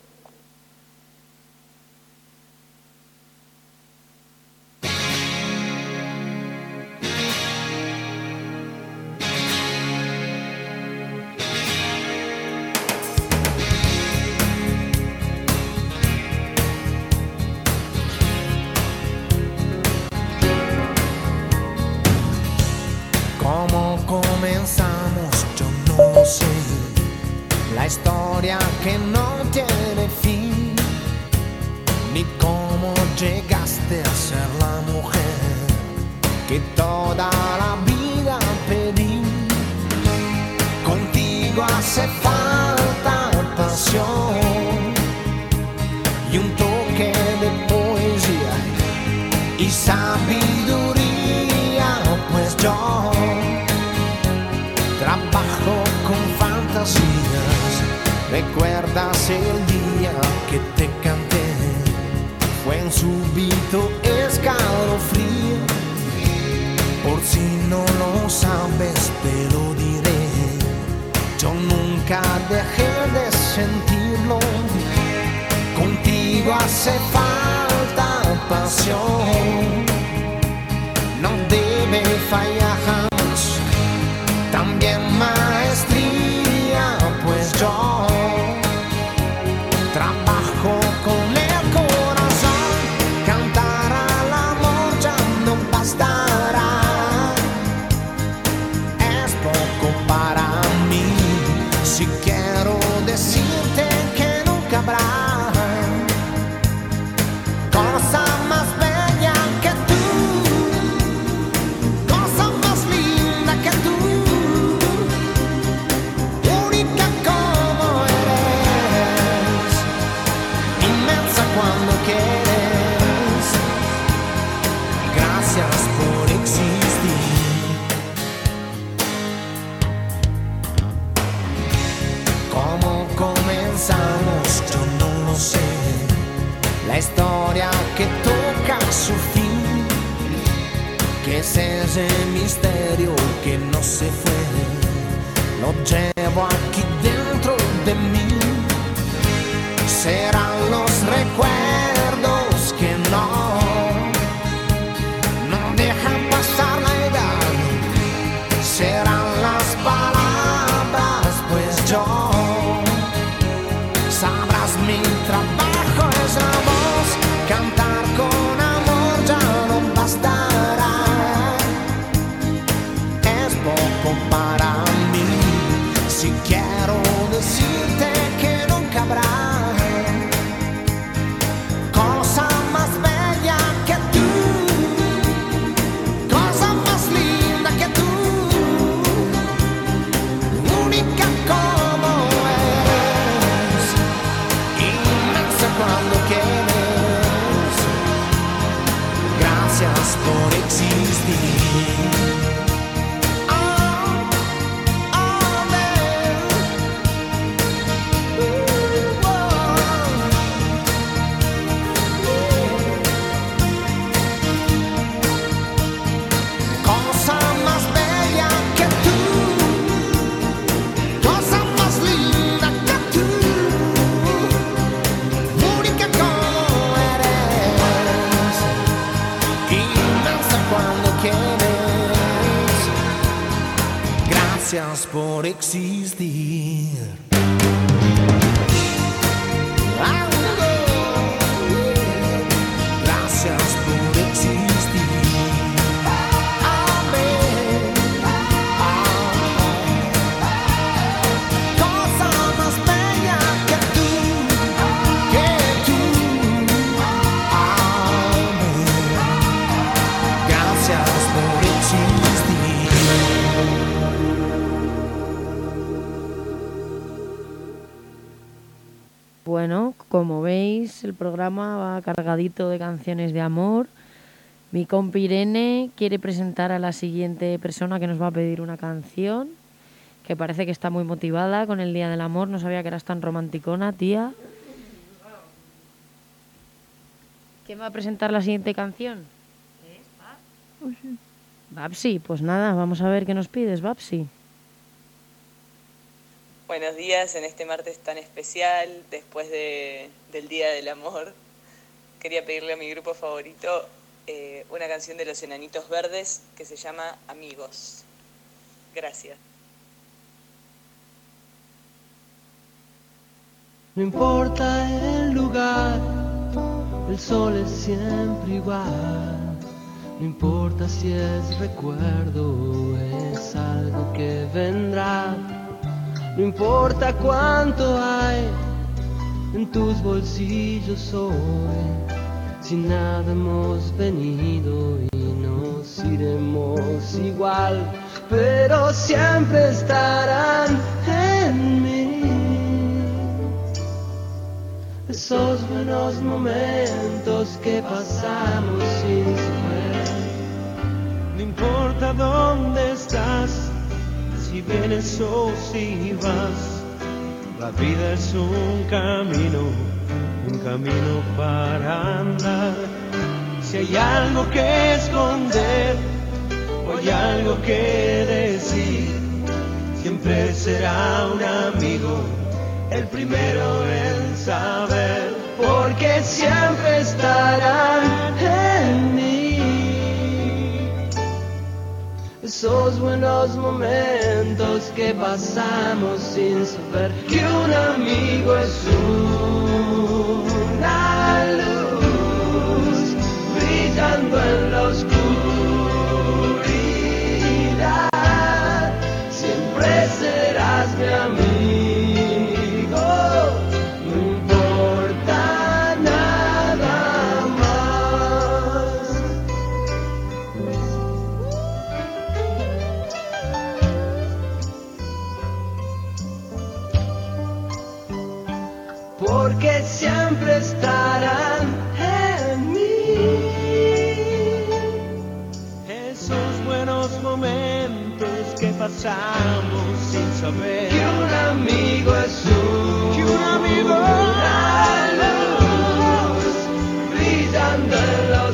La historia que no tiene fin, ni cómo llegaste a ser la mujer que toda la vida pedí. Contigo hace falta pasión y un toque de poesía y sabiduría, pues yo trabajo con fantasías. ¿Recuerdas el día que te canté? Fue un súbito escalofrío. Por si no lo sabes te lo diré, yo nunca dejé de sentirlo. Contigo hace falta pasión, no debe fallar jamás. También maestría, pues yo trabajo con el corazón. Cantar al amor ya no bastará, es poco para mí. Si quiero decirte que nunca habrá cosa más bella que tú, cosa más linda que tú, única como eres, inmensa cuando quieres. Gracias por existir. ¿Cómo comenzamos? Yo no lo sé. La historia que toca su fin, que es ese misterio que no se fue, lo llevo aquí dentro de mí. Serán los recuerdos que no dejan pasar la edad. Serán las palabras, pues yo Gracias por existir. Cosa más bella que tú, cosa más linda que tú, única como eres, inmensa cuando quieres. Gracias por existir. Gracias por existir. Amén. Cosa más bella que tú, amén. Gracias por existir. Bueno, como veis, el programa va cargadito de canciones de amor. Mi compi Irene quiere presentar a la siguiente persona que nos va a pedir una canción, que parece que está muy motivada con el Día del Amor. No sabía que eras tan romanticona, tía. ¿Quién va a presentar la siguiente canción? Babsi, pues nada, vamos a ver qué nos pides, Babsi. Buenos días en este martes tan especial, después del Día del Amor. Quería pedirle a mi grupo favorito una canción de Los Enanitos Verdes que se llama Amigos. Gracias. No importa el lugar, el sol es siempre igual. No importa si es recuerdo o es algo que vendrá. No importa cuánto hay en tus bolsillos hoy, si nada hemos venido y nos iremos igual, pero siempre estarán en mí esos buenos momentos que pasamos sin saber. No importa dónde estás, si vienes o si vas, la vida es un camino para andar. Si hay algo que esconder o hay algo que decir, siempre será un amigo el primero en saber, porque siempre estarán en mí esos buenos momentos que pasamos sin saber que un amigo es una luz brillando en la oscuridad. Siempre serás mi amigo, no importa nada más. Porque siempre estarán en mí esos buenos momentos que pasamos sin saber que un amigo es una luz brillando en la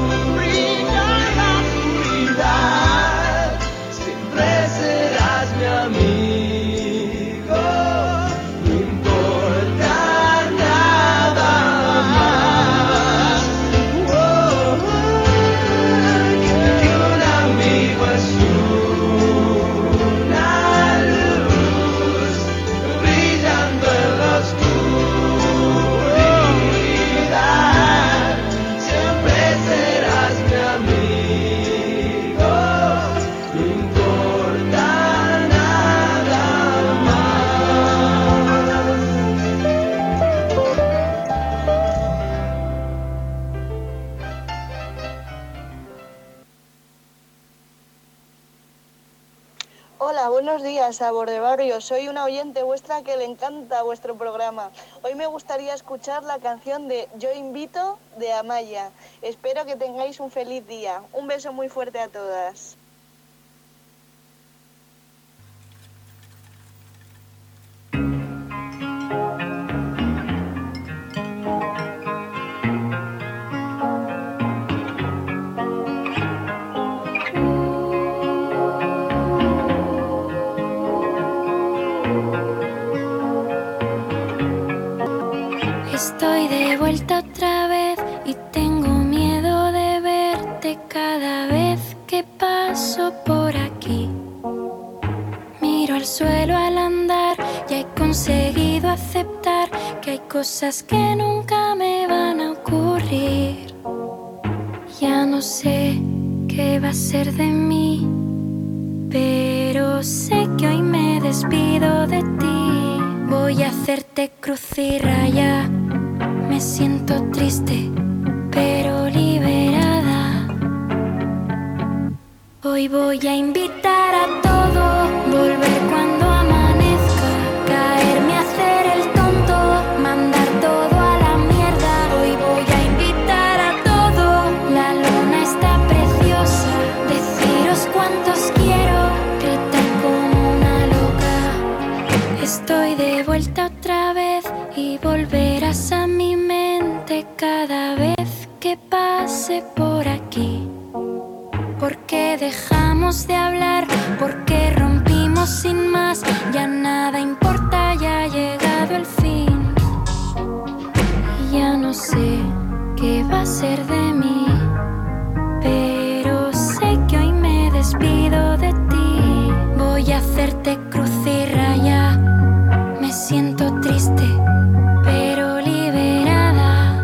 oscuridad. Siempre serás mi amigo, no importa nada más. Que un amigo es una luz brillando en la oscuridad. Hola, buenos días, Sabor de Barrio. Soy una oyente vuestra que le encanta vuestro programa. Hoy me gustaría escuchar la canción de Yo Invito de Amaya. Espero que tengáis un feliz día. Un beso muy fuerte a todas. Estoy de vuelta otra vez y tengo miedo de verte cada vez que paso por aquí. Miro al suelo al andar, ya he conseguido aceptar que hay cosas que nunca me van a ocurrir. Ya no sé qué va a ser de mí, pero sé que hoy me despido de ti. Voy a hacerte cruz y raya. Me siento triste, pero liberada. Hoy voy a invitar a todo, volver cuando amanezca, caerme a hacer el tonto, mandar todo a la mierda. Hoy voy a invitar a todo, la luna está preciosa, deciros cuántos quiero, gritar como una loca. Estoy de vuelta otra vez y volverás a mi mente cada vez que pase por aquí. Porque dejamos de hablar, porque rompimos sin más, ya nada importa, ya ha llegado el fin. Ya no sé qué va a ser de mí, pero sé que hoy me despido de ti. Voy a hacerte cruz y raya. Me siento triste, pero liberada.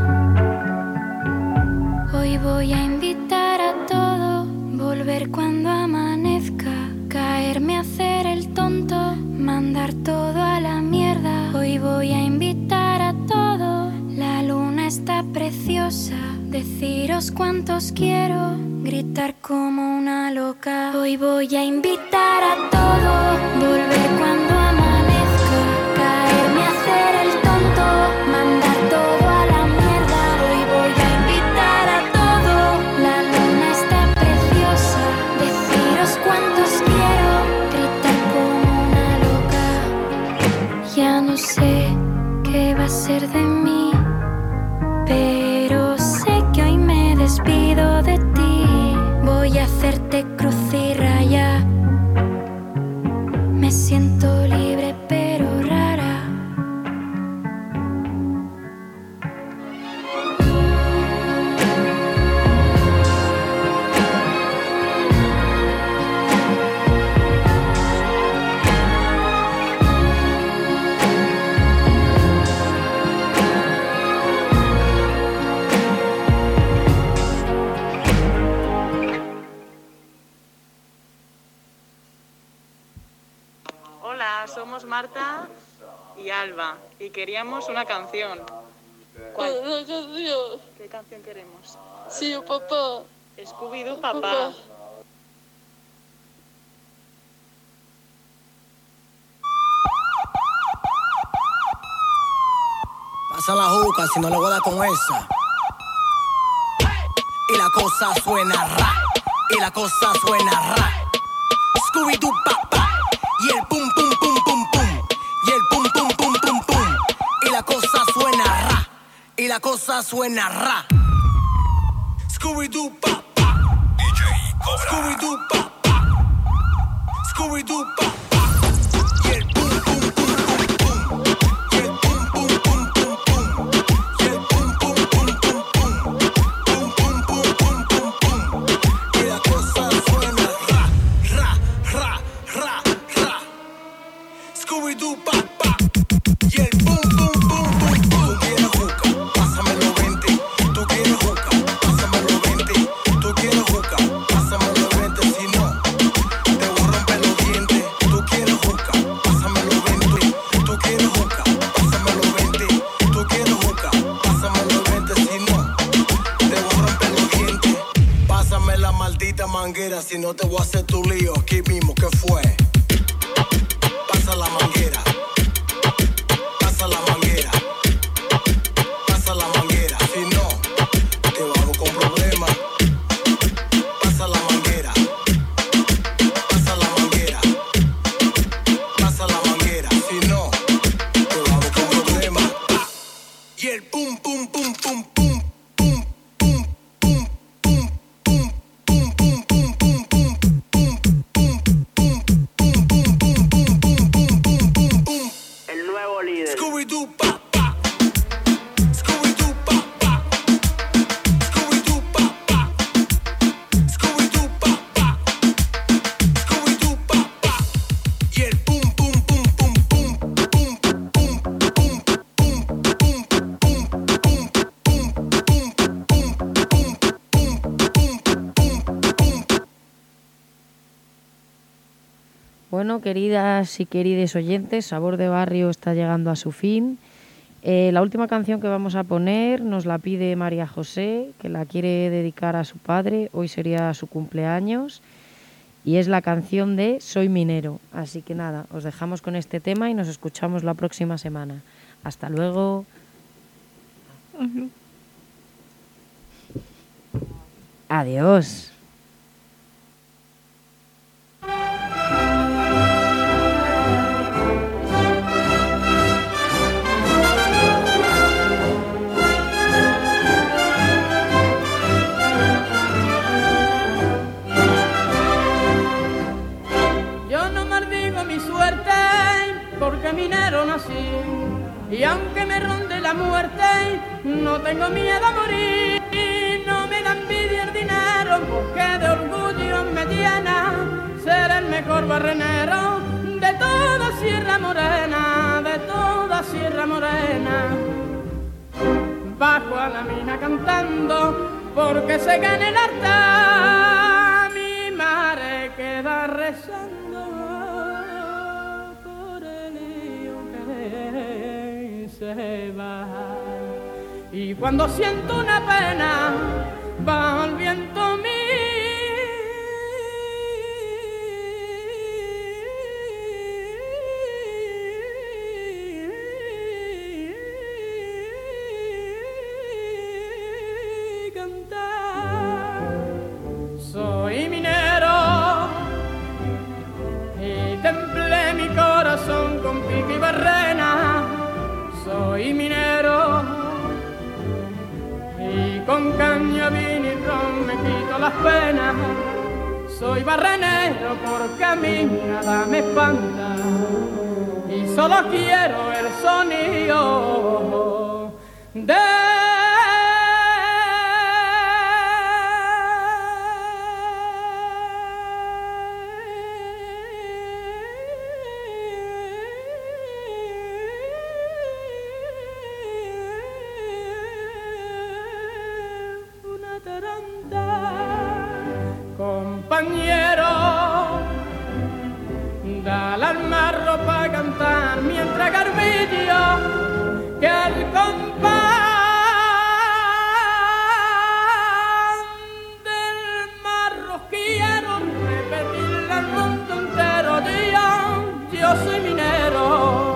Hoy voy a invitar a todo, volver cuando amanezca, caerme a hacer el tonto, mandar todo a la mierda. Hoy voy a invitar a todo, la luna está preciosa, deciros cuántos quiero, gritar como una loca. Hoy voy a invitar a todo, volver cuando amanezca, caerme a hacer el tonto, mandar todo a la mierda. Hoy voy a invitar a todo, la luna está preciosa, deciros cuántos quiero, gritar como una loca. Ya no sé qué va a ser de mí, pero sé que hoy me despido de ti. Voy a hacerte cruz y raya. Me siento libre pero rara. Hola, somos Marta y Alba y queríamos una canción. ¿Cuál? Una canción. ¿Qué canción queremos? Sí, papá. Scooby-Doo, papá. Pasa la juca si no le voy a dar con esa. Y la cosa suena ra. Y la cosa suena ra. Scooby-Doo, papá. Y el pum, pum, pum, pum, pum. Y el pum, pum, pum, pum, pum. Y la cosa suena ra. Y la cosa suena ra. Scooby-Doo, papá. DJ Cobra. Scooby-Doo, papá. Scooby-Doo, papá. Y el pum, pum, pum, pum, pum. Y el pum, pum, pum, pum, pum. Y el pum, pum, pum, pum, pum. Pum, pum, pum, pum, pum, pum. Y la cosa suena ra, ra, ra, ra, ra. Scooby-Doo, papá. Y el pum, pum, pum, pum, pum. Tú quieres juca, pásame los 20. Tú quieres juca, pásame los 20. Tú quieres juca, pásame los 20. Si no, te voy a romper los dientes. Tú quieres juca, pásame los 20. Tú quieres juca, pásame los 20. Tú quieres juca, pásame los 20. Si no, te voy a romper los dientes. Pásame la maldita manguera, si no te voy a hacer tu lío aquí mismo. ¿Qué fue? Pasa la manguera. Pasa la manguera. Pasa la manguera. Si no, te hago con problemas. Pasa la manguera. Pasa la manguera. Pasa la manguera. Si no, te hago con problemas. Y el pum pum pum pum pum. Scooby-Doo, pa, pa. Scooby-Doo, pa, pa. Scooby-Doo, pa, pa. Scooby-Doo, pa, pa. Scooby-Doo, pa, pa. Y el pum, pum, pum, pum, pum, pum, pum, pum, pum, pum, Bueno, queridas y queridos oyentes, Sabor de Barrio está llegando a su fin. La última canción que vamos a poner nos la pide María José, que la quiere dedicar a su padre. Hoy sería su cumpleaños. Y es la canción de Soy Minero. Así que nada, os dejamos con este tema y nos escuchamos la próxima semana. Hasta luego. Adiós. Porque minero nací, y aunque me ronde la muerte, no tengo miedo a morir. No me da envidia el dinero, porque de orgullo me llena ser el mejor barrenero de toda Sierra Morena, de toda Sierra Morena. Bajo a la mina cantando, porque se gane el altar. Mi madre queda rezando se va, y cuando siento una pena va el viento mío cantar. Soy minero y templé mi corazón con pico y barrena. Soy minero y con caña, vino y ron me quito las penas. Soy barrenero porque a mí nada me espanta y solo quiero el sonido de compañero, dale al marro pa' cantar mientras garbillo que el compás del marro quiero repetirle al mundo entero. Yo soy minero.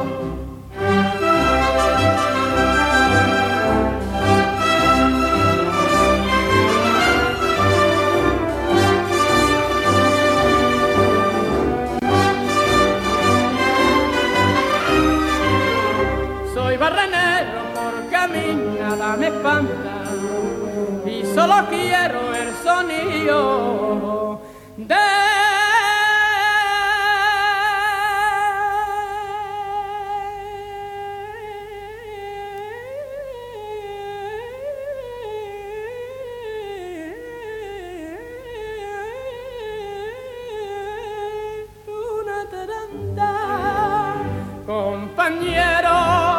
Barrenero porque a mí nada me espanta y solo quiero el sonido de una taranta, compañero.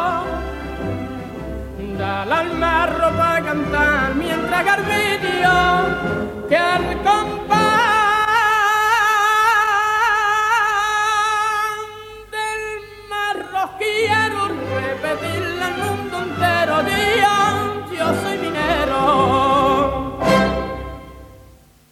Dale al marro pa' cantar mientras garbillo que el compás